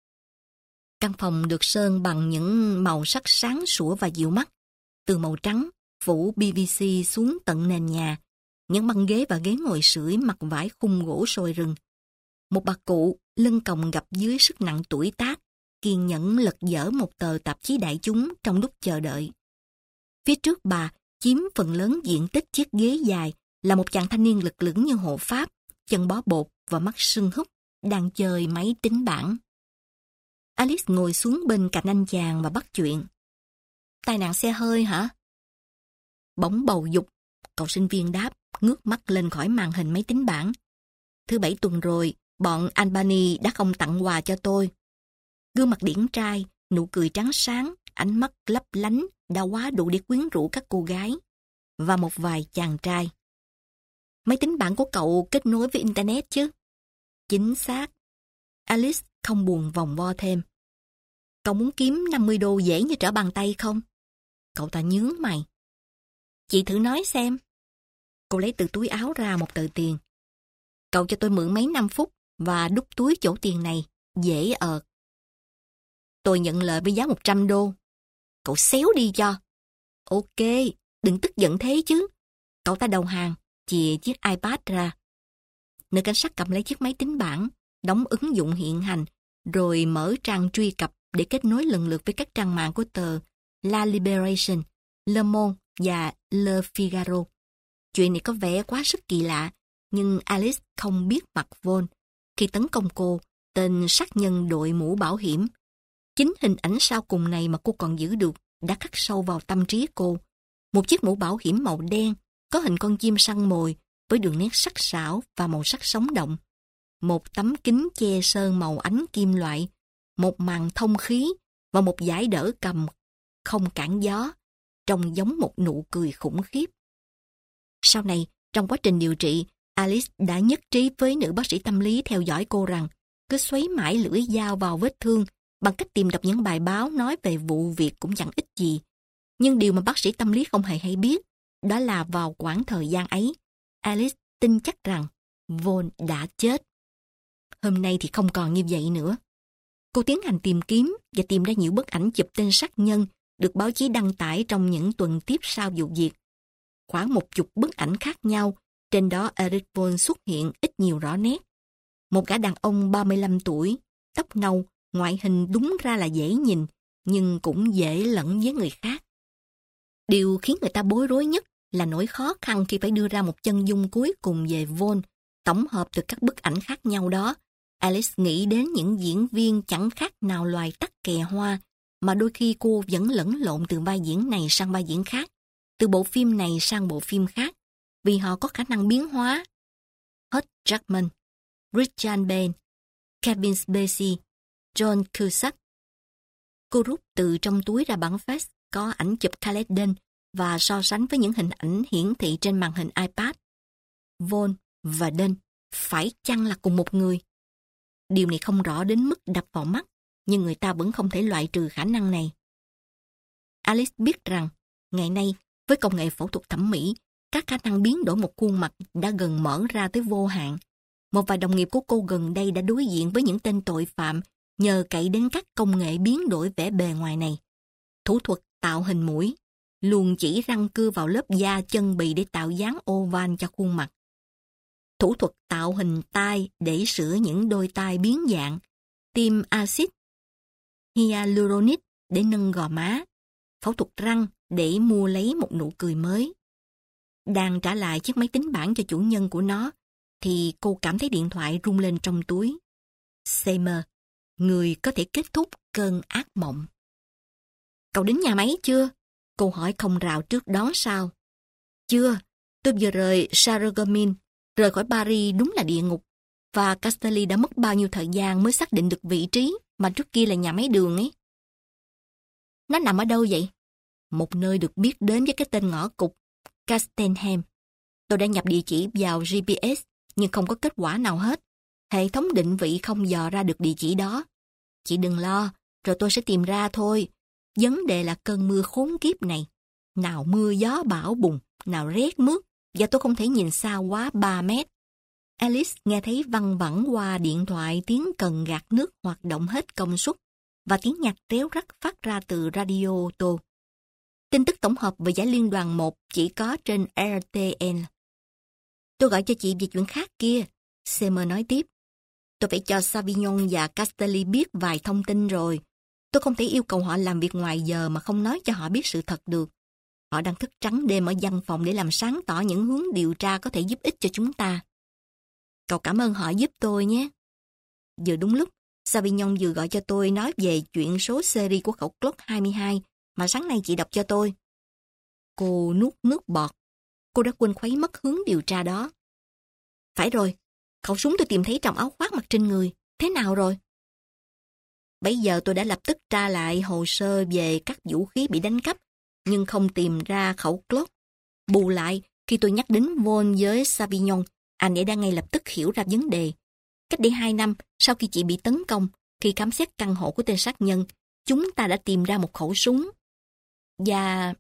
Căn phòng được sơn bằng những màu sắc sáng sủa và dịu mắt, từ màu trắng, phủ pê vê xê xuống tận nền nhà, những băng ghế và ghế ngồi sưởi mặc vải khung gỗ sồi rừng. Một bà cụ, lưng còng gập dưới sức nặng tuổi tác, kiên nhẫn lật dở một tờ tạp chí đại chúng trong lúc chờ đợi. Phía trước bà, chiếm phần lớn diện tích chiếc ghế dài, là một chàng thanh niên lực lưỡng như hộ pháp, chân bó bột và mắt sưng húp, đang chơi máy tính bảng. Alice ngồi xuống bên cạnh anh chàng và bắt chuyện. Tai nạn xe hơi hả? Bỗng bầu dục, cậu sinh viên đáp, ngước mắt lên khỏi màn hình máy tính bảng. Thứ bảy tuần rồi, bọn Albany đã không tặng quà cho tôi. Gương mặt điển trai, nụ cười trắng sáng, ánh mắt lấp lánh đã quá đủ để quyến rũ các cô gái và một vài chàng trai. Máy tính bảng của cậu kết nối với Internet chứ? Chính xác. Alice không buồn vòng vo thêm. Cậu muốn kiếm năm mươi đô dễ như trở bàn tay không? Cậu ta nhướng mày. Chị thử nói xem. Cô lấy từ túi áo ra một tờ tiền. Cậu cho tôi mượn mấy năm phút và đút túi chỗ tiền này, dễ ợt. Tôi nhận lời với giá một trăm đô. Cậu xéo đi cho. Ok, đừng tức giận thế chứ. Cậu ta đầu hàng, chìa chiếc iPad ra. Nữ cảnh sát cầm lấy chiếc máy tính bảng, đóng ứng dụng hiện hành, rồi mở trang truy cập để kết nối lần lượt với các trang mạng của tờ La Libération, Le Monde và Le Figaro. Chuyện này có vẻ quá sức kỳ lạ, nhưng Alice không biết mặt Vaughn. Khi tấn công cô, tên sát nhân đội mũ bảo hiểm. Chính hình ảnh sau cùng này mà cô còn giữ được đã khắc sâu vào tâm trí cô. Một chiếc mũ bảo hiểm màu đen, có hình con chim săn mồi, với đường nét sắc sảo và màu sắc sống động. Một tấm kính che sơn màu ánh kim loại, một màn thông khí và một dải đỡ cầm không cản gió, trông giống một nụ cười khủng khiếp. Sau này, trong quá trình điều trị, Alice đã nhất trí với nữ bác sĩ tâm lý theo dõi cô rằng cứ xoáy mãi lưỡi dao vào vết thương bằng cách tìm đọc những bài báo nói về vụ việc cũng chẳng ích gì. Nhưng điều mà bác sĩ tâm lý không hề hay biết, đó là vào quãng thời gian ấy, Alice tin chắc rằng Vaughn đã chết. Hôm nay thì không còn như vậy nữa. Cô tiến hành tìm kiếm và tìm ra nhiều bức ảnh chụp tên sát nhân được báo chí đăng tải trong những tuần tiếp sau vụ việc. Khoảng một chục bức ảnh khác nhau, trên đó Eric Vaughn xuất hiện ít nhiều rõ nét. Một gã đàn ông ba mươi lăm tuổi, tóc nâu, ngoại hình đúng ra là dễ nhìn, nhưng cũng dễ lẫn với người khác. Điều khiến người ta bối rối nhất là nỗi khó khăn khi phải đưa ra một chân dung cuối cùng về Vaughn, tổng hợp từ các bức ảnh khác nhau đó. Alice nghĩ đến những diễn viên chẳng khác nào loài tắc kè hoa, mà đôi khi cô vẫn lẫn lộn từ vai diễn này sang vai diễn khác, từ bộ phim này sang bộ phim khác, vì họ có khả năng biến hóa. Hugh Jackman, Richard Bain, Kevin Spacey, John Cusack. Cô rút từ trong túi ra bản fax có ảnh chụp Caledon và so sánh với những hình ảnh hiển thị trên màn hình iPad. Vaughn và Dunn phải chăng là cùng một người? Điều này không rõ đến mức đập vào mắt, nhưng người ta vẫn không thể loại trừ khả năng này. Alice biết rằng, ngày nay, với công nghệ phẫu thuật thẩm mỹ, các khả năng biến đổi một khuôn mặt đã gần mở ra tới vô hạn. Một vài đồng nghiệp của cô gần đây đã đối diện với những tên tội phạm nhờ cậy đến các công nghệ biến đổi vẻ bề ngoài này. Thủ thuật tạo hình mũi, luồn chỉ răng cưa vào lớp da chân bì để tạo dáng oval cho khuôn mặt. Thủ thuật tạo hình tai để sửa những đôi tai biến dạng, tiêm axit hyaluronic để nâng gò má, phẫu thuật răng để mua lấy một nụ cười mới. Đang trả lại chiếc máy tính bảng cho chủ nhân của nó, thì cô cảm thấy điện thoại rung lên trong túi. Seymour, người có thể kết thúc cơn ác mộng. Cậu đến nhà máy chưa? Cô hỏi không rào trước đón sau. Chưa, Tôi vừa rời Sarreguemines, rời khỏi Paris đúng là địa ngục. Và Castelli đã mất bao nhiêu thời gian mới xác định được vị trí mà trước kia là nhà máy đường ấy. Nó nằm ở đâu vậy? Một nơi được biết đến với cái tên ngõ cụt Castenham. Tôi đã nhập địa chỉ vào giê pê ét nhưng không có kết quả nào hết. Hệ thống định vị không dò ra được địa chỉ đó. Chị đừng lo, rồi tôi sẽ tìm ra thôi. Vấn đề là cơn mưa khốn kiếp này. Nào mưa gió bão bùng, nào rét mướt, và tôi không thể nhìn xa quá ba mét. Alice nghe thấy văng vẳng qua điện thoại tiếng cần gạt nước hoạt động hết công suất và tiếng nhạc réo rắt phát ra từ radio ô tô. Tin tức tổng hợp về giải liên đoàn một chỉ có trên rờ tê en. Tôi gọi cho chị về chuyện khác kia, Seymour nói tiếp. Tôi phải cho Savignon và Castelli biết vài thông tin rồi. Tôi không thể yêu cầu họ làm việc ngoài giờ mà không nói cho họ biết sự thật được. Họ đang thức trắng đêm ở văn phòng để làm sáng tỏ những hướng điều tra có thể giúp ích cho chúng ta. Cậu cảm ơn họ giúp tôi nhé. Vừa đúng lúc, Savignon vừa gọi cho tôi nói về chuyện số series của khẩu Glock hai mươi hai mà sáng nay chị đọc cho tôi. Cô nuốt nước bọt. Cô đã quên khuấy mất hướng điều tra đó. Phải rồi, khẩu súng tôi tìm thấy trong áo khoác mặc trên người. Thế nào rồi? Bây giờ tôi đã lập tức tra lại hồ sơ về các vũ khí bị đánh cắp, nhưng không tìm ra khẩu Glock. Bù lại, khi tôi nhắc đến Von với Savignon, anh ấy đã ngay lập tức hiểu ra vấn đề. Cách đây hai năm, sau khi chị bị tấn công, khi khám xét căn hộ của tên sát nhân, chúng ta đã tìm ra một khẩu súng. Và...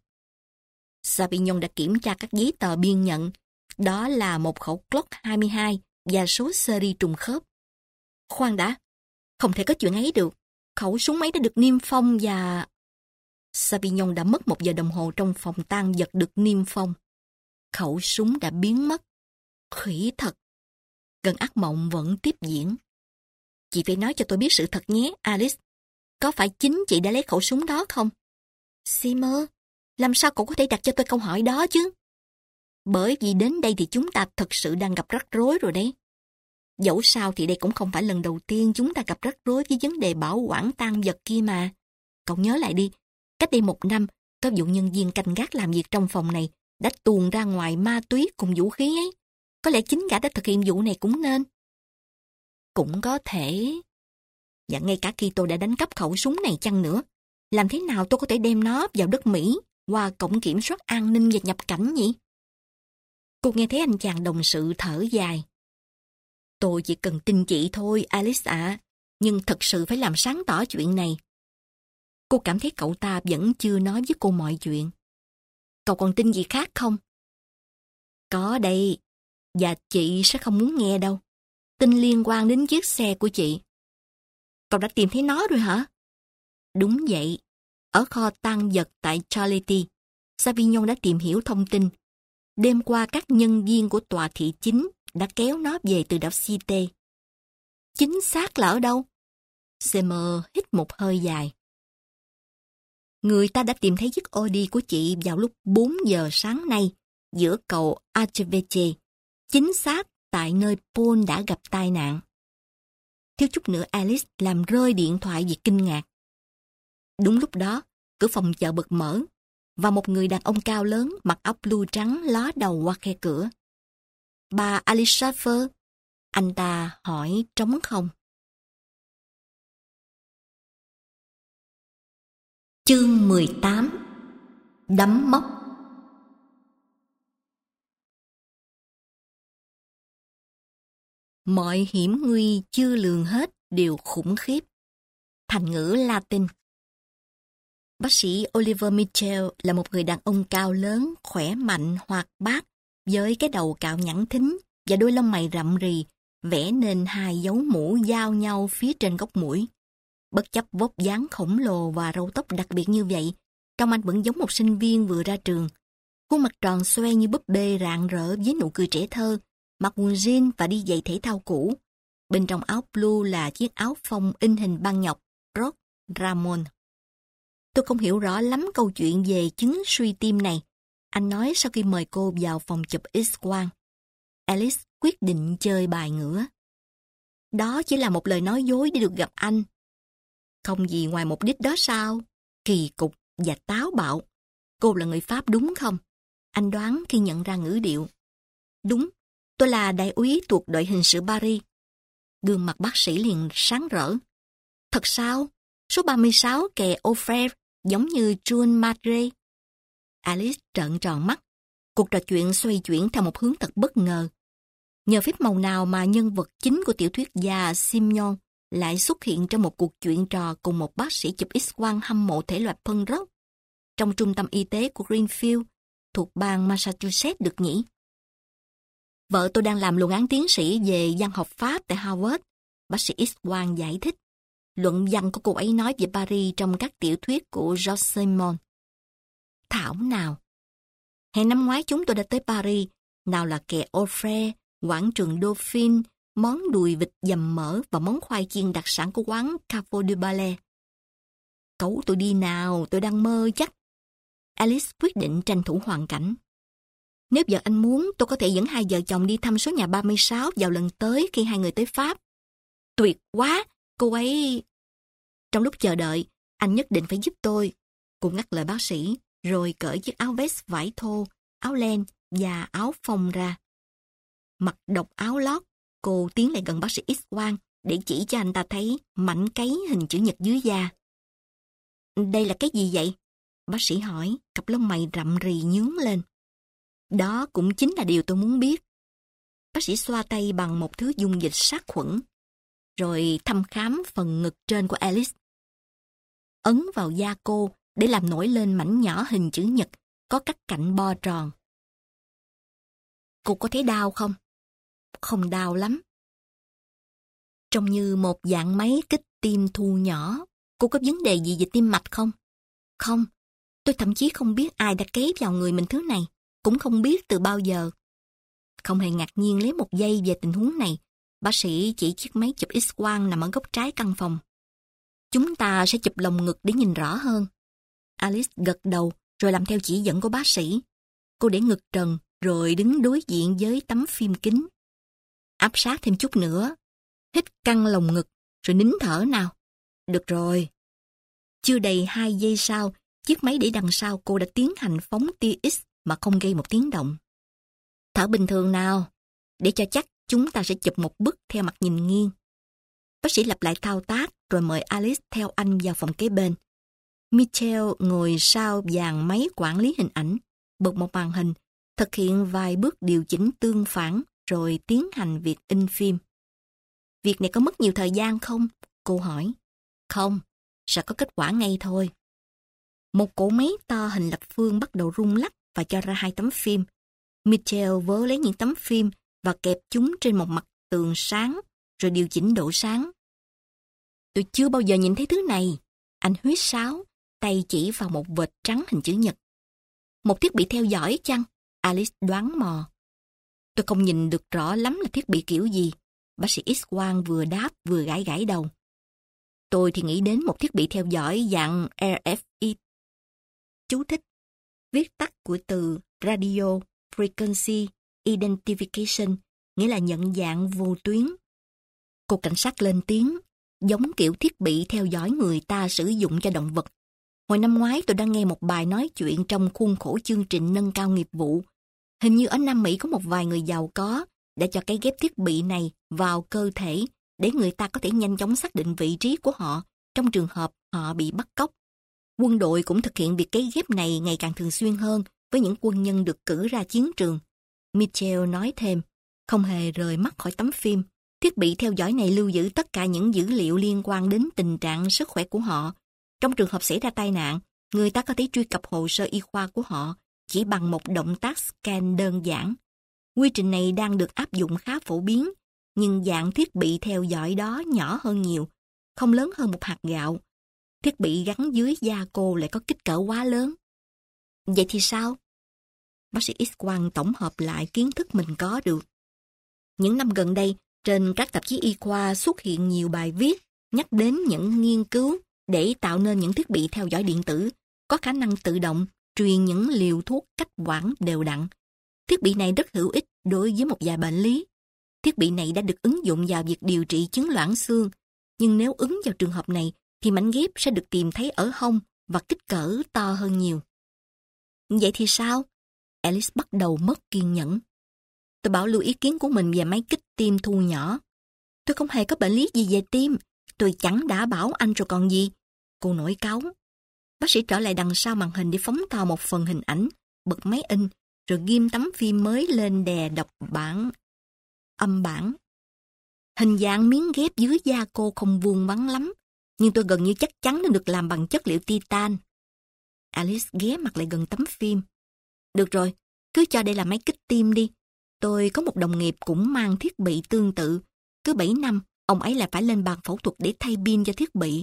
Savignon đã kiểm tra các giấy tờ biên nhận. Đó là một khẩu Glock hai mươi hai và số series trùng khớp. Khoan đã, không thể có chuyện ấy được. Khẩu súng ấy đã được niêm phong và... Savignon đã mất một giờ đồng hồ trong phòng tang vật được niêm phong. Khẩu súng đã biến mất. Khỉ thật. Cơn ác mộng vẫn tiếp diễn. Chị phải nói cho tôi biết sự thật nhé, Alice. Có phải chính chị đã lấy khẩu súng đó không? Seymour, làm sao cậu có thể đặt cho tôi câu hỏi đó chứ? Bởi vì đến đây thì chúng ta thực sự đang gặp rắc rối rồi đấy. Dẫu sao thì đây cũng không phải lần đầu tiên chúng ta gặp rắc rối với vấn đề bảo quản tang vật kia mà. Cậu nhớ lại đi, cách đây một năm, có vụ nhân viên canh gác làm việc trong phòng này đã tuồn ra ngoài ma túy cùng vũ khí ấy. Có lẽ chính gã đã thực hiện vụ này cũng nên. Cũng có thể. Và ngay cả khi tôi đã đánh cắp khẩu súng này chăng nữa, làm thế nào tôi có thể đem nó vào đất Mỹ qua cổng kiểm soát an ninh và nhập cảnh nhỉ? Cô nghe thấy anh chàng đồng sự thở dài. Tôi chỉ cần tin chị thôi, Alice ạ, nhưng thật sự phải làm sáng tỏ chuyện này. Cô cảm thấy cậu ta vẫn chưa nói với cô mọi chuyện. Cậu còn tin gì khác không? Có đây, và chị sẽ không muốn nghe đâu. Tin liên quan đến chiếc xe của chị. Cậu đã tìm thấy nó rồi hả? Đúng vậy. Ở kho tang vật tại Charity, Savignon đã tìm hiểu thông tin. Đêm qua các nhân viên của tòa thị chính đã kéo nó về từ đảo Cité. Chính xác là ở đâu? Seymour hít một hơi dài. Người ta đã tìm thấy chiếc Audi của chị vào lúc bốn giờ sáng nay giữa cầu Archeveche, chính xác tại nơi Paul đã gặp tai nạn. Thiếu chút nữa Alice làm rơi điện thoại vì kinh ngạc. Đúng lúc đó, cửa phòng chợ bật mở và một người đàn ông cao lớn mặc áo blue trắng ló đầu qua khe cửa. Bà Alice Schaffer, anh ta hỏi trống không. Chương mười tám. Đấm móc. Mọi hiểm nguy chưa lường hết đều khủng khiếp. Thành ngữ Latin. Bác sĩ Oliver Mitchell là một người đàn ông cao lớn, khỏe mạnh, hoạt bát, với cái đầu cạo nhẵn thính và đôi lông mày rậm rì, vẽ nên hai dấu mũ giao nhau phía trên góc mũi. Bất chấp vóc dáng khổng lồ và râu tóc đặc biệt như vậy, trông anh vẫn giống một sinh viên vừa ra trường. Khuôn mặt tròn xoe như búp bê rạng rỡ với nụ cười trẻ thơ, mặc quần jean và đi giày thể thao cũ. Bên trong áo blue là chiếc áo phông in hình băng nhọc, Rock Ramon. Tôi không hiểu rõ lắm câu chuyện về chứng suy tim này, anh nói sau khi mời cô vào phòng chụp X-quang. Alice quyết định chơi bài ngửa. Đó chỉ là một lời nói dối để được gặp anh. Không gì ngoài mục đích đó sao? Kỳ cục và táo bạo. Cô là người Pháp đúng không? Anh đoán khi nhận ra ngữ điệu. Đúng, tôi là đại úy thuộc đội hình sự Paris. Gương mặt bác sĩ liền sáng rỡ. Thật sao? Số ba mươi sáu kè Offre giống như Jules Madre. Alice trợn tròn mắt. Cuộc trò chuyện xoay chuyển theo một hướng thật bất ngờ. Nhờ phép màu nào mà nhân vật chính của tiểu thuyết gia Simeon lại xuất hiện trong một cuộc chuyện trò cùng một bác sĩ chụp X-quang hâm mộ thể loại punk rock trong trung tâm y tế của Greenfield thuộc bang Massachusetts được nhỉ? Vợ tôi đang làm luận án tiến sĩ về văn học Pháp tại Harvard. Bác sĩ X-quang giải thích. Luận văn của cô ấy nói về Paris trong các tiểu thuyết của George Simenon. Thảo nào! Hè năm ngoái chúng tôi đã tới Paris, nào là kè Offre, quảng trường Dauphine, món đùi vịt dầm mỡ và món khoai chiên đặc sản của quán Caveau du Ballet. Cấu tôi đi nào, tôi đang mơ chắc. Alice quyết định tranh thủ hoàn cảnh. Nếu vợ anh muốn, tôi có thể dẫn hai vợ chồng đi thăm số nhà ba mươi sáu vào lần tới khi hai người tới Pháp. Tuyệt quá! Cô ấy... Trong lúc chờ đợi, anh nhất định phải giúp tôi. Cô ngắt lời bác sĩ, rồi cởi chiếc áo vest vải thô, áo len và áo phông ra. Mặc độc áo lót, cô tiến lại gần bác sĩ X-quang để chỉ cho anh ta thấy mảnh cấy hình chữ nhật dưới da. Đây là cái gì vậy? Bác sĩ hỏi, cặp lông mày rậm rì nhướng lên. Đó cũng chính là điều tôi muốn biết. Bác sĩ xoa tay bằng một thứ dung dịch sát khuẩn, rồi thăm khám phần ngực trên của Alice. Ấn vào da cô để làm nổi lên mảnh nhỏ hình chữ nhật có các cạnh bo tròn. Cô có thấy đau không? Không đau lắm. Trông như một dạng máy kích tim thu nhỏ. Cô có vấn đề gì về tim mạch không? Không, tôi thậm chí không biết ai đã cấy vào người mình thứ này, cũng không biết từ bao giờ. Không hề ngạc nhiên lấy một giây về tình huống này, bác sĩ chỉ chiếc máy chụp X-quang nằm ở góc trái căn phòng. Chúng ta sẽ chụp lồng ngực để nhìn rõ hơn. Alice gật đầu rồi làm theo chỉ dẫn của bác sĩ. Cô để ngực trần rồi đứng đối diện với tấm phim kính. Áp sát thêm chút nữa. Hít căng lồng ngực rồi nín thở nào. Được rồi. Chưa đầy hai giây sau, chiếc máy để đằng sau cô đã tiến hành phóng tia X mà không gây một tiếng động. Thở bình thường nào. Để cho chắc, chúng ta sẽ chụp một bức theo mặt nhìn nghiêng. Bác sĩ lặp lại thao tác rồi mời Alice theo anh vào phòng kế bên. Michel ngồi sau dàn máy quản lý hình ảnh, bật một màn hình, thực hiện vài bước điều chỉnh tương phản rồi tiến hành việc in phim. Việc này có mất nhiều thời gian không? Cô hỏi. Không, sẽ có kết quả ngay thôi. Một cỗ máy to hình lập phương bắt đầu rung lắc và cho ra hai tấm phim. Michel vớ lấy những tấm phim và kẹp chúng trên một mặt tường sáng rồi điều chỉnh độ sáng. Tôi chưa bao giờ nhìn thấy thứ này. Anh huýt sáo, tay chỉ vào một vệt trắng hình chữ nhật. Một thiết bị theo dõi chăng? Alice đoán mò. Tôi không nhìn được rõ lắm là thiết bị kiểu gì. Bác sĩ X-quang vừa đáp vừa gãi gãi đầu. Tôi thì nghĩ đến một thiết bị theo dõi dạng rờ ép i. Chú thích. Viết tắt của từ Radio Frequency Identification, nghĩa là nhận dạng vô tuyến. Cô cảnh sát lên tiếng, giống kiểu thiết bị theo dõi người ta sử dụng cho động vật. Hồi năm ngoái tôi đã nghe một bài nói chuyện trong khuôn khổ chương trình nâng cao nghiệp vụ. Hình như ở Nam Mỹ có một vài người giàu có đã cho cái ghép thiết bị này vào cơ thể để người ta có thể nhanh chóng xác định vị trí của họ trong trường hợp họ bị bắt cóc. Quân đội cũng thực hiện việc cấy ghép này ngày càng thường xuyên hơn với những quân nhân được cử ra chiến trường. Michel nói thêm, không hề rời mắt khỏi tấm phim. Thiết bị theo dõi này lưu giữ tất cả những dữ liệu liên quan đến tình trạng sức khỏe của họ. Trong trường hợp xảy ra tai nạn, người ta có thể truy cập hồ sơ y khoa của họ chỉ bằng một động tác scan đơn giản. Quy trình này đang được áp dụng khá phổ biến, nhưng dạng thiết bị theo dõi đó nhỏ hơn nhiều, không lớn hơn một hạt gạo. Thiết bị gắn dưới da cô lại có kích cỡ quá lớn. Vậy thì sao? Bác sĩ X-quang tổng hợp lại kiến thức mình có được. Những năm gần đây, trên các tạp chí y khoa xuất hiện nhiều bài viết nhắc đến những nghiên cứu để tạo nên những thiết bị theo dõi điện tử có khả năng tự động truyền những liều thuốc cách quản đều đặn. Thiết bị này rất hữu ích đối với một vài bệnh lý. Thiết bị này đã được ứng dụng vào việc điều trị chứng loãng xương, nhưng nếu ứng vào trường hợp này thì mảnh ghép sẽ được tìm thấy ở hông và kích cỡ to hơn nhiều. Vậy thì sao? Alice bắt đầu mất kiên nhẫn. Tôi bảo lưu ý kiến của mình về máy kích tim thu nhỏ. Tôi không hề có bệnh lý gì về tim. Tôi chẳng đã bảo anh rồi còn gì. Cô nổi cáu. Bác sĩ trở lại đằng sau màn hình để phóng to một phần hình ảnh, bật máy in, rồi ghim tấm phim mới lên đè đọc bản, âm bản. Hình dạng miếng ghép dưới da cô không vuông vắn lắm, nhưng tôi gần như chắc chắn nó được làm bằng chất liệu titan. Alice ghé mặt lại gần tấm phim. Được rồi, cứ cho đây là máy kích tim đi. Tôi có một đồng nghiệp cũng mang thiết bị tương tự. Cứ bảy năm, ông ấy lại phải lên bàn phẫu thuật để thay pin cho thiết bị.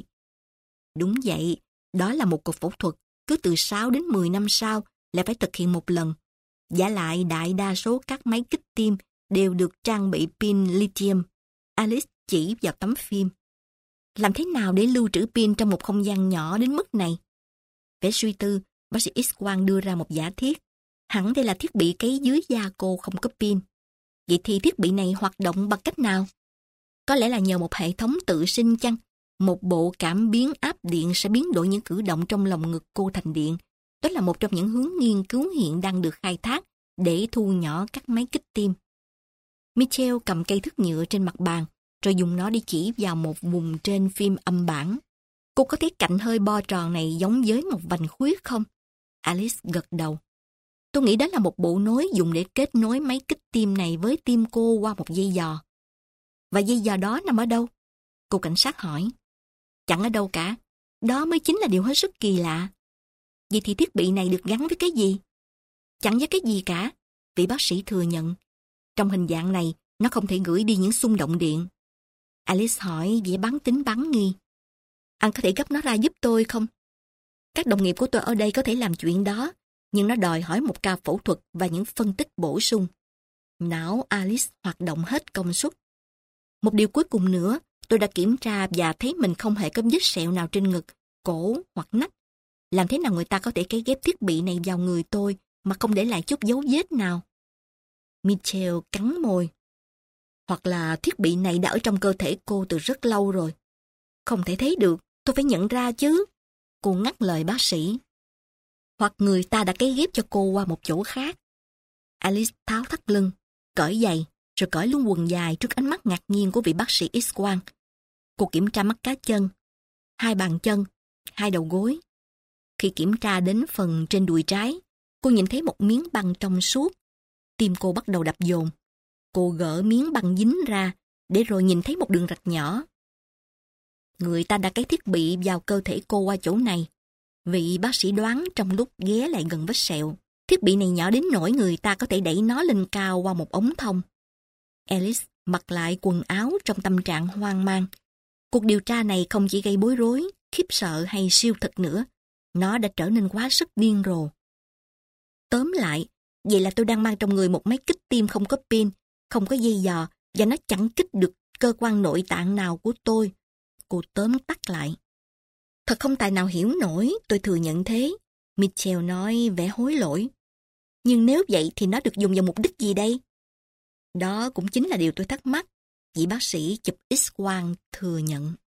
Đúng vậy, đó là một cuộc phẫu thuật. Cứ từ sáu đến mười năm sau lại phải thực hiện một lần. Vả lại đại đa số các máy kích tim đều được trang bị pin lithium. Alice chỉ vào tấm phim. Làm thế nào để lưu trữ pin trong một không gian nhỏ đến mức này? Vẻ suy tư, bác sĩ X-quang đưa ra một giả thiết. Hẳn đây là thiết bị cấy dưới da cô không có pin. Vậy thì thiết bị này hoạt động bằng cách nào? Có lẽ là nhờ một hệ thống tự sinh chăng? Một bộ cảm biến áp điện sẽ biến đổi những cử động trong lồng ngực cô thành điện. Đó là một trong những hướng nghiên cứu hiện đang được khai thác để thu nhỏ các máy kích tim. Michelle cầm cây thước nhựa trên mặt bàn, rồi dùng nó đi chỉ vào một vùng trên phim âm bản. Cô có thấy cạnh hơi bo tròn này giống với một vành khuyết không? Alice gật đầu. Tôi nghĩ đó là một bộ nối dùng để kết nối máy kích tim này với tim cô qua một dây giò. Và dây giò đó nằm ở đâu? Cô cảnh sát hỏi. Chẳng ở đâu cả. Đó mới chính là điều hết sức kỳ lạ. Vậy thì thiết bị này được gắn với cái gì? Chẳng với cái gì cả. Vị bác sĩ thừa nhận. Trong hình dạng này, nó không thể gửi đi những xung động điện. Alice hỏi vẻ bán tính bán nghi. Anh có thể gấp nó ra giúp tôi không? Các đồng nghiệp của tôi ở đây có thể làm chuyện đó, nhưng nó đòi hỏi một ca phẫu thuật và những phân tích bổ sung. Não Alice hoạt động hết công suất. Một điều cuối cùng nữa, tôi đã kiểm tra và thấy mình không hề có vết sẹo nào trên ngực, cổ hoặc nách. Làm thế nào người ta có thể cấy ghép thiết bị này vào người tôi mà không để lại chút dấu vết nào? Michelle cắn môi. Hoặc là thiết bị này đã ở trong cơ thể cô từ rất lâu rồi. Không thể thấy được, tôi phải nhận ra chứ. Cô ngắt lời bác sĩ. Hoặc người ta đã cấy ghép cho cô qua một chỗ khác. Alice tháo thắt lưng, cởi giày, rồi cởi luôn quần dài trước ánh mắt ngạc nhiên của vị bác sĩ X-quang. Cô kiểm tra mắt cá chân, hai bàn chân, hai đầu gối. Khi kiểm tra đến phần trên đùi trái, cô nhìn thấy một miếng băng trong suốt. Tim cô bắt đầu đập dồn. Cô gỡ miếng băng dính ra, để rồi nhìn thấy một đường rạch nhỏ. Người ta đã cấy thiết bị vào cơ thể cô qua chỗ này. Vị bác sĩ đoán trong lúc ghé lại gần vết sẹo. Thiết bị này nhỏ đến nỗi người ta có thể đẩy nó lên cao qua một ống thông. Alice mặc lại quần áo trong tâm trạng hoang mang. Cuộc điều tra này không chỉ gây bối rối, khiếp sợ hay siêu thực nữa. Nó đã trở nên quá sức điên rồ. Tóm lại, vậy là tôi đang mang trong người một máy kích tim không có pin, không có dây giò, và nó chẳng kích được cơ quan nội tạng nào của tôi. Cô tóm tắt lại. Thật không tài nào hiểu nổi, tôi thừa nhận thế. Michelle nói vẻ hối lỗi. Nhưng nếu vậy thì nó được dùng vào mục đích gì đây? Đó cũng chính là điều tôi thắc mắc. Vị bác sĩ chụp X-quang thừa nhận.